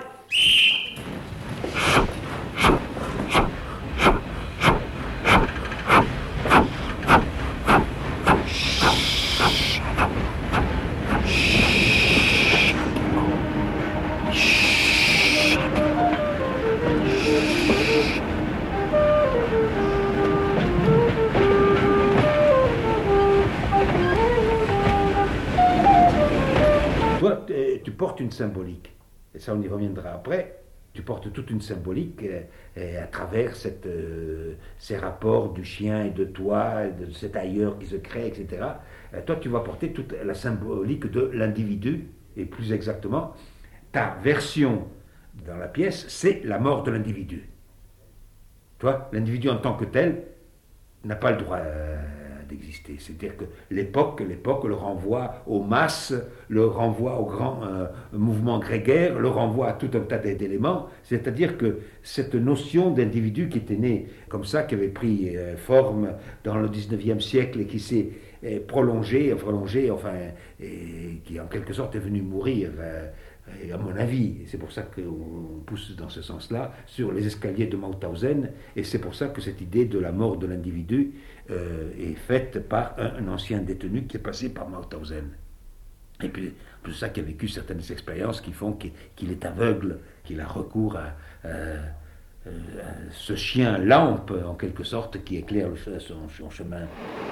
Toi, tu portes une symbolique, et ça on y reviendra après, tu portes toute une symbolique euh, à travers cette, euh, ces rapports du chien et de toi, de cet ailleurs qui se crée, et cetera. Euh, toi, tu vas porter toute la symbolique de l'individu, et plus exactement, ta version dans la pièce, c'est la mort de l'individu. Toi, l'individu en tant que tel n'a pas le droit euh, d'exister. C'est-à-dire que l'époque, l'époque le renvoie aux masses, le renvoie au grand euh, mouvement grégaire, le renvoie à tout un tas d'éléments. C'est-à-dire que cette notion d'individu qui était née comme ça, qui avait pris euh, forme dans le dix-neuvième siècle et qui s'est euh, prolongée, prolongée, enfin, et qui en quelque sorte est venue mourir, euh, à mon avis, et c'est pour ça qu'on pousse dans ce sens-là, sur les escaliers de Mauthausen, et c'est pour ça que cette idée de la mort de l'individu euh, est faite par un, un ancien détenu qui est passé par Mauthausen. Et puis, c'est ça qui a vécu certaines expériences qui font qu'il, qu'il est aveugle, qu'il a recours à, euh, euh, à ce chien lampe, en quelque sorte, qui éclaire le, son, son chemin.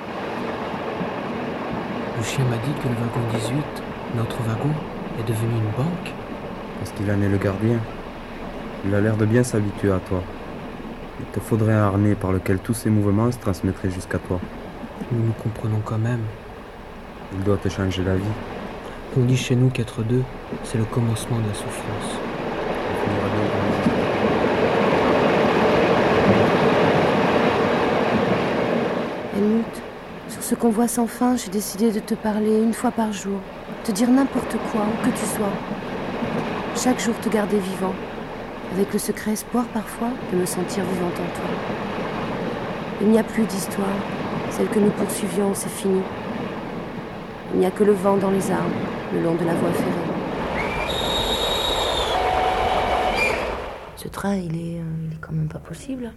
Le chien m'a dit que le wagon dix-huit, notre wagon, est devenu une banque. Parce qu'il en est le gardien. Il a l'air de bien s'habituer à toi. Il te faudrait un harnais par lequel tous ces mouvements se transmettraient jusqu'à toi. Nous nous comprenons quand même. Il doit te changer la vie. On dit chez nous qu'être deux, c'est le commencement de la souffrance. Helmut, sur ce convoi sans fin, j'ai décidé de te parler une fois par jour, te dire n'importe quoi, où que tu sois. Chaque jour te garder vivant, avec le secret espoir parfois de me sentir vivante en toi. Il n'y a plus d'histoire, celle que nous poursuivions, c'est fini. Il n'y a que le vent dans les arbres, le long de la voie ferrée. Ce train, il est, euh, il est quand même pas possible.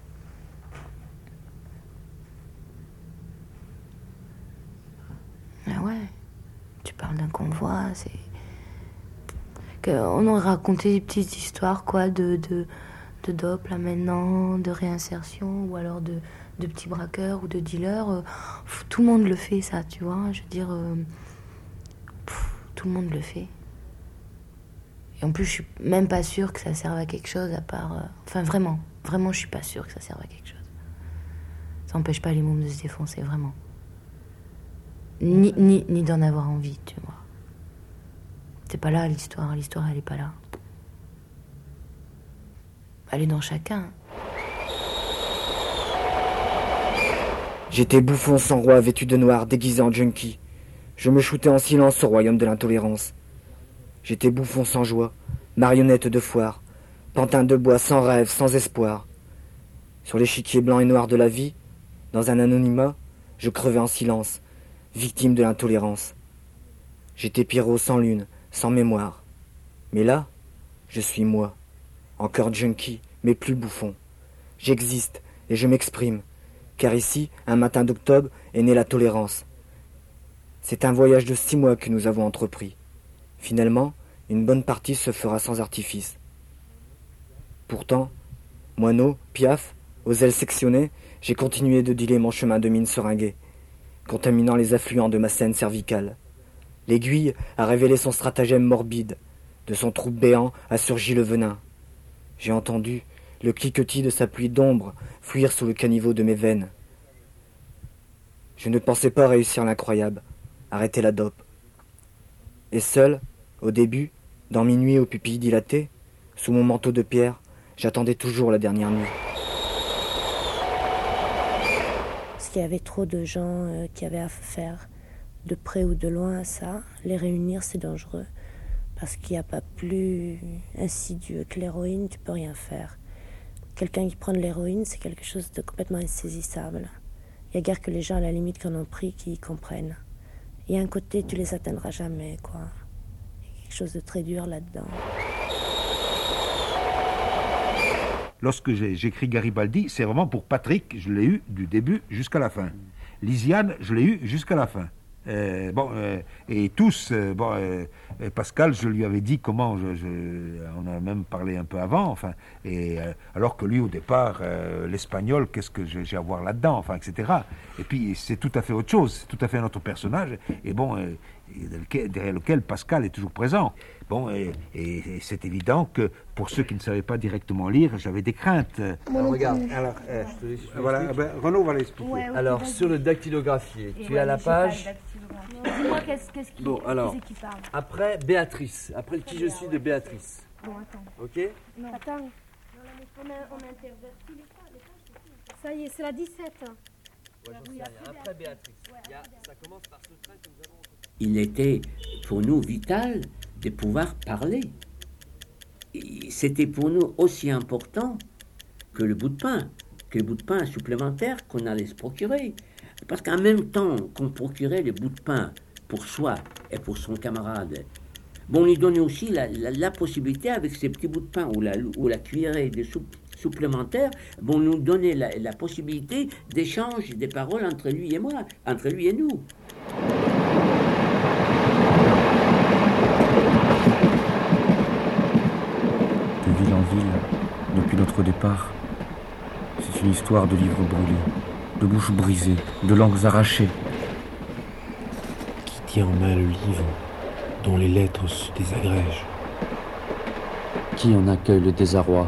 Ah ouais, tu parles d'un convoi, c'est... On aurait raconté des petites histoires, quoi, de, de, de dope, là, maintenant, de réinsertion, ou alors de, de petits braqueurs ou de dealers. Euh, pff, tout le monde le fait, ça, tu vois. Je veux dire, euh, pff, tout le monde le fait. Et en plus, je suis même pas sûre que ça serve à quelque chose, à part... Euh, enfin, vraiment, vraiment, je suis pas sûre que ça serve à quelque chose. Ça n'empêche pas les mômes de se défoncer, vraiment. Ni, ni, ni d'en avoir envie, tu vois. C'est pas là l'histoire, l'histoire elle est pas là. Elle est dans chacun. J'étais bouffon sans roi vêtu de noir, déguisé en junkie. Je me shootais en silence au royaume de l'intolérance. J'étais bouffon sans joie, marionnette de foire, pantin de bois sans rêve, sans espoir. Sur l'échiquier blanc et noir de la vie, dans un anonymat, je crevais en silence, victime de l'intolérance. J'étais Pierrot sans lune, sans mémoire. Mais là, je suis moi, encore junkie, mais plus bouffon. J'existe et je m'exprime, car ici, un matin d'octobre, est née la tolérance. C'est un voyage de six mois que nous avons entrepris. Finalement, une bonne partie se fera sans artifice. Pourtant, moineau, piaf, aux ailes sectionnées, j'ai continué de dealer mon chemin de mine seringuée, contaminant les affluents de ma scène cervicale. L'aiguille a révélé son stratagème morbide. De son trou béant a surgi le venin. J'ai entendu le cliquetis de sa pluie d'ombre fuir sous le caniveau de mes veines. Je ne pensais pas réussir l'incroyable, arrêter la dope. Et seul, au début, dans mes nuits aux pupilles dilatées, sous mon manteau de pierre, j'attendais toujours la dernière nuit. Parce qu'il y avait trop de gens euh, qui avaient affaire de près ou de loin à ça. Les réunir, c'est dangereux. Parce qu'il n'y a pas plus insidieux que l'héroïne, tu peux rien faire. Quelqu'un qui prend de l'héroïne, c'est quelque chose de complètement insaisissable. Il n'y a guère que les gens, à la limite, qu'on en prie, qui y comprennent. Il y a un côté, tu les atteindras jamais, quoi. Il y a quelque chose de très dur là-dedans. Lorsque j'ai, j'écris Garibaldi, c'est vraiment pour Patrick, je l'ai eu du début jusqu'à la fin. Lisiane, je l'ai eu jusqu'à la fin. Euh, bon, euh, et tous, euh, bon, euh, Pascal, je lui avais dit comment, je, je, on a même parlé un peu avant, enfin, et euh, alors que lui, au départ, euh, l'espagnol, qu'est-ce que j'ai à voir là-dedans, enfin, et cetera. Et puis, c'est tout à fait autre chose, c'est tout à fait un autre personnage, et bon, euh, et derrière lequel Pascal est toujours présent. Bon, et, et, et c'est évident que pour ceux qui ne savaient pas directement lire, j'avais des craintes. Alors, regarde, alors, euh, je te, je te voilà, ben, Renaud va l'expliquer. Ouais, okay, alors, sur le dactylographié, tu ouais, as la page. Dis-moi qu'est-ce, qu'est-ce qui, bon, alors, qui parle. Après Béatrice, après le qui je suis de Béatrice. Bon, attends. Ok? Non. Attends. On a, on a interverti les pages. Ça y est, c'est la dix-sept. Ouais, j'en sais rien. Après Béatrice, il y a, ça commence par ce train que nous avons. Il était pour nous vital de pouvoir parler. C'était pour nous aussi important que le bout de pain, que le bout de pain supplémentaire qu'on allait se procurer. Parce qu'en même temps qu'on procurait le bout de pain pour soi et pour son camarade, bon, on lui donnait aussi la, la, la possibilité, avec ces petits bouts de pain ou la, ou la cuillerée de soupe supplémentaire, bon, nous donnait la, la possibilité d'échange des paroles entre lui et moi, entre lui et nous. De ville en ville, depuis notre départ, c'est une histoire de livres brûlés, de bouches brisées, de langues arrachées. Qui tient en main le livre dont les lettres se désagrègent? Qui en accueille le désarroi?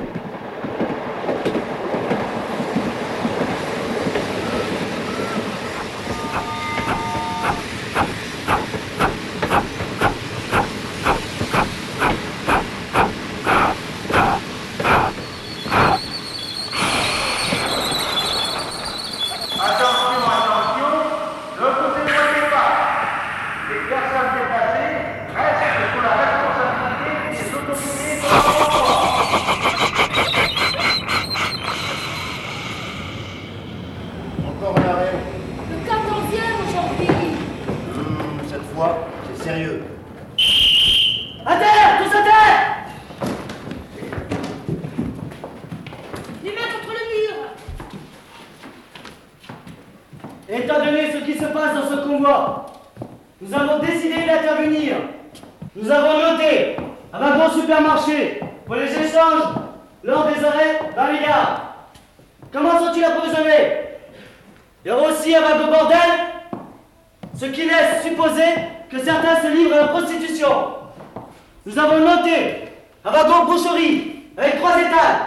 Étant donné ce qui se passe dans ce convoi, nous avons décidé d'intervenir. Nous avons noté un wagon supermarché pour les échanges lors des arrêts dans les gares. Comment sont-ils approvisionnés? Il y aura aussi un wagon bordel, ce qui laisse supposer que certains se livrent à la prostitution. Nous avons noté un wagon boucherie avec trois étages.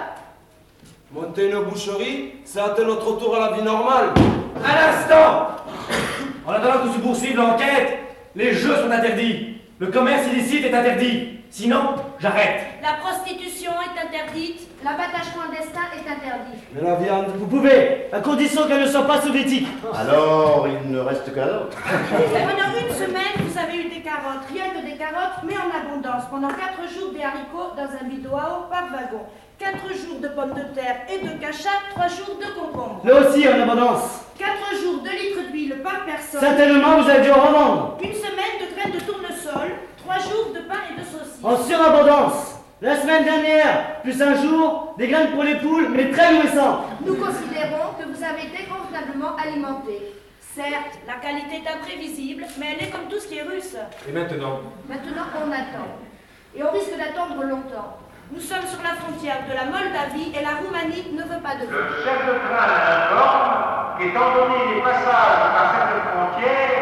Monter une boucherie, c'est atteindre notre retour à la vie normale. À l'instant, en attendant que se poursuive l'enquête, les jeux sont interdits. Le commerce illicite est interdit. Sinon, j'arrête. La prostitution est interdite. L'abattage clandestin est interdit. Mais la viande, vous pouvez, à condition qu'elle ne soit pas soviétique. Alors, il ne reste qu'un autre. Pendant une semaine, vous avez eu des carottes. Rien que des carottes, mais en abondance. Pendant quatre jours, des haricots dans un bidon à eau par wagon. Quatre jours de pommes de terre et de cachat. Trois jours de concombres. Là aussi, en abondance. Quatre jours, deux litres d'huile par personne. Certainement, vous avez dû en revendre. Une semaine de graines de tournesol. Trois jours de pain et de saucisses. En surabondance. La semaine dernière, plus un jour, des graines pour les poules, mais très nourrissantes. Nous considérons que vous avez été convenablement alimenté. Certes, la qualité est imprévisible, mais elle est comme tout ce qui est russe. Et maintenant? Maintenant, on attend. Et on risque d'attendre longtemps. Nous sommes sur la frontière de la Moldavie et la Roumanie ne veut pas de nous. Le chef de train informe qu'étant donné les passages par cette frontière,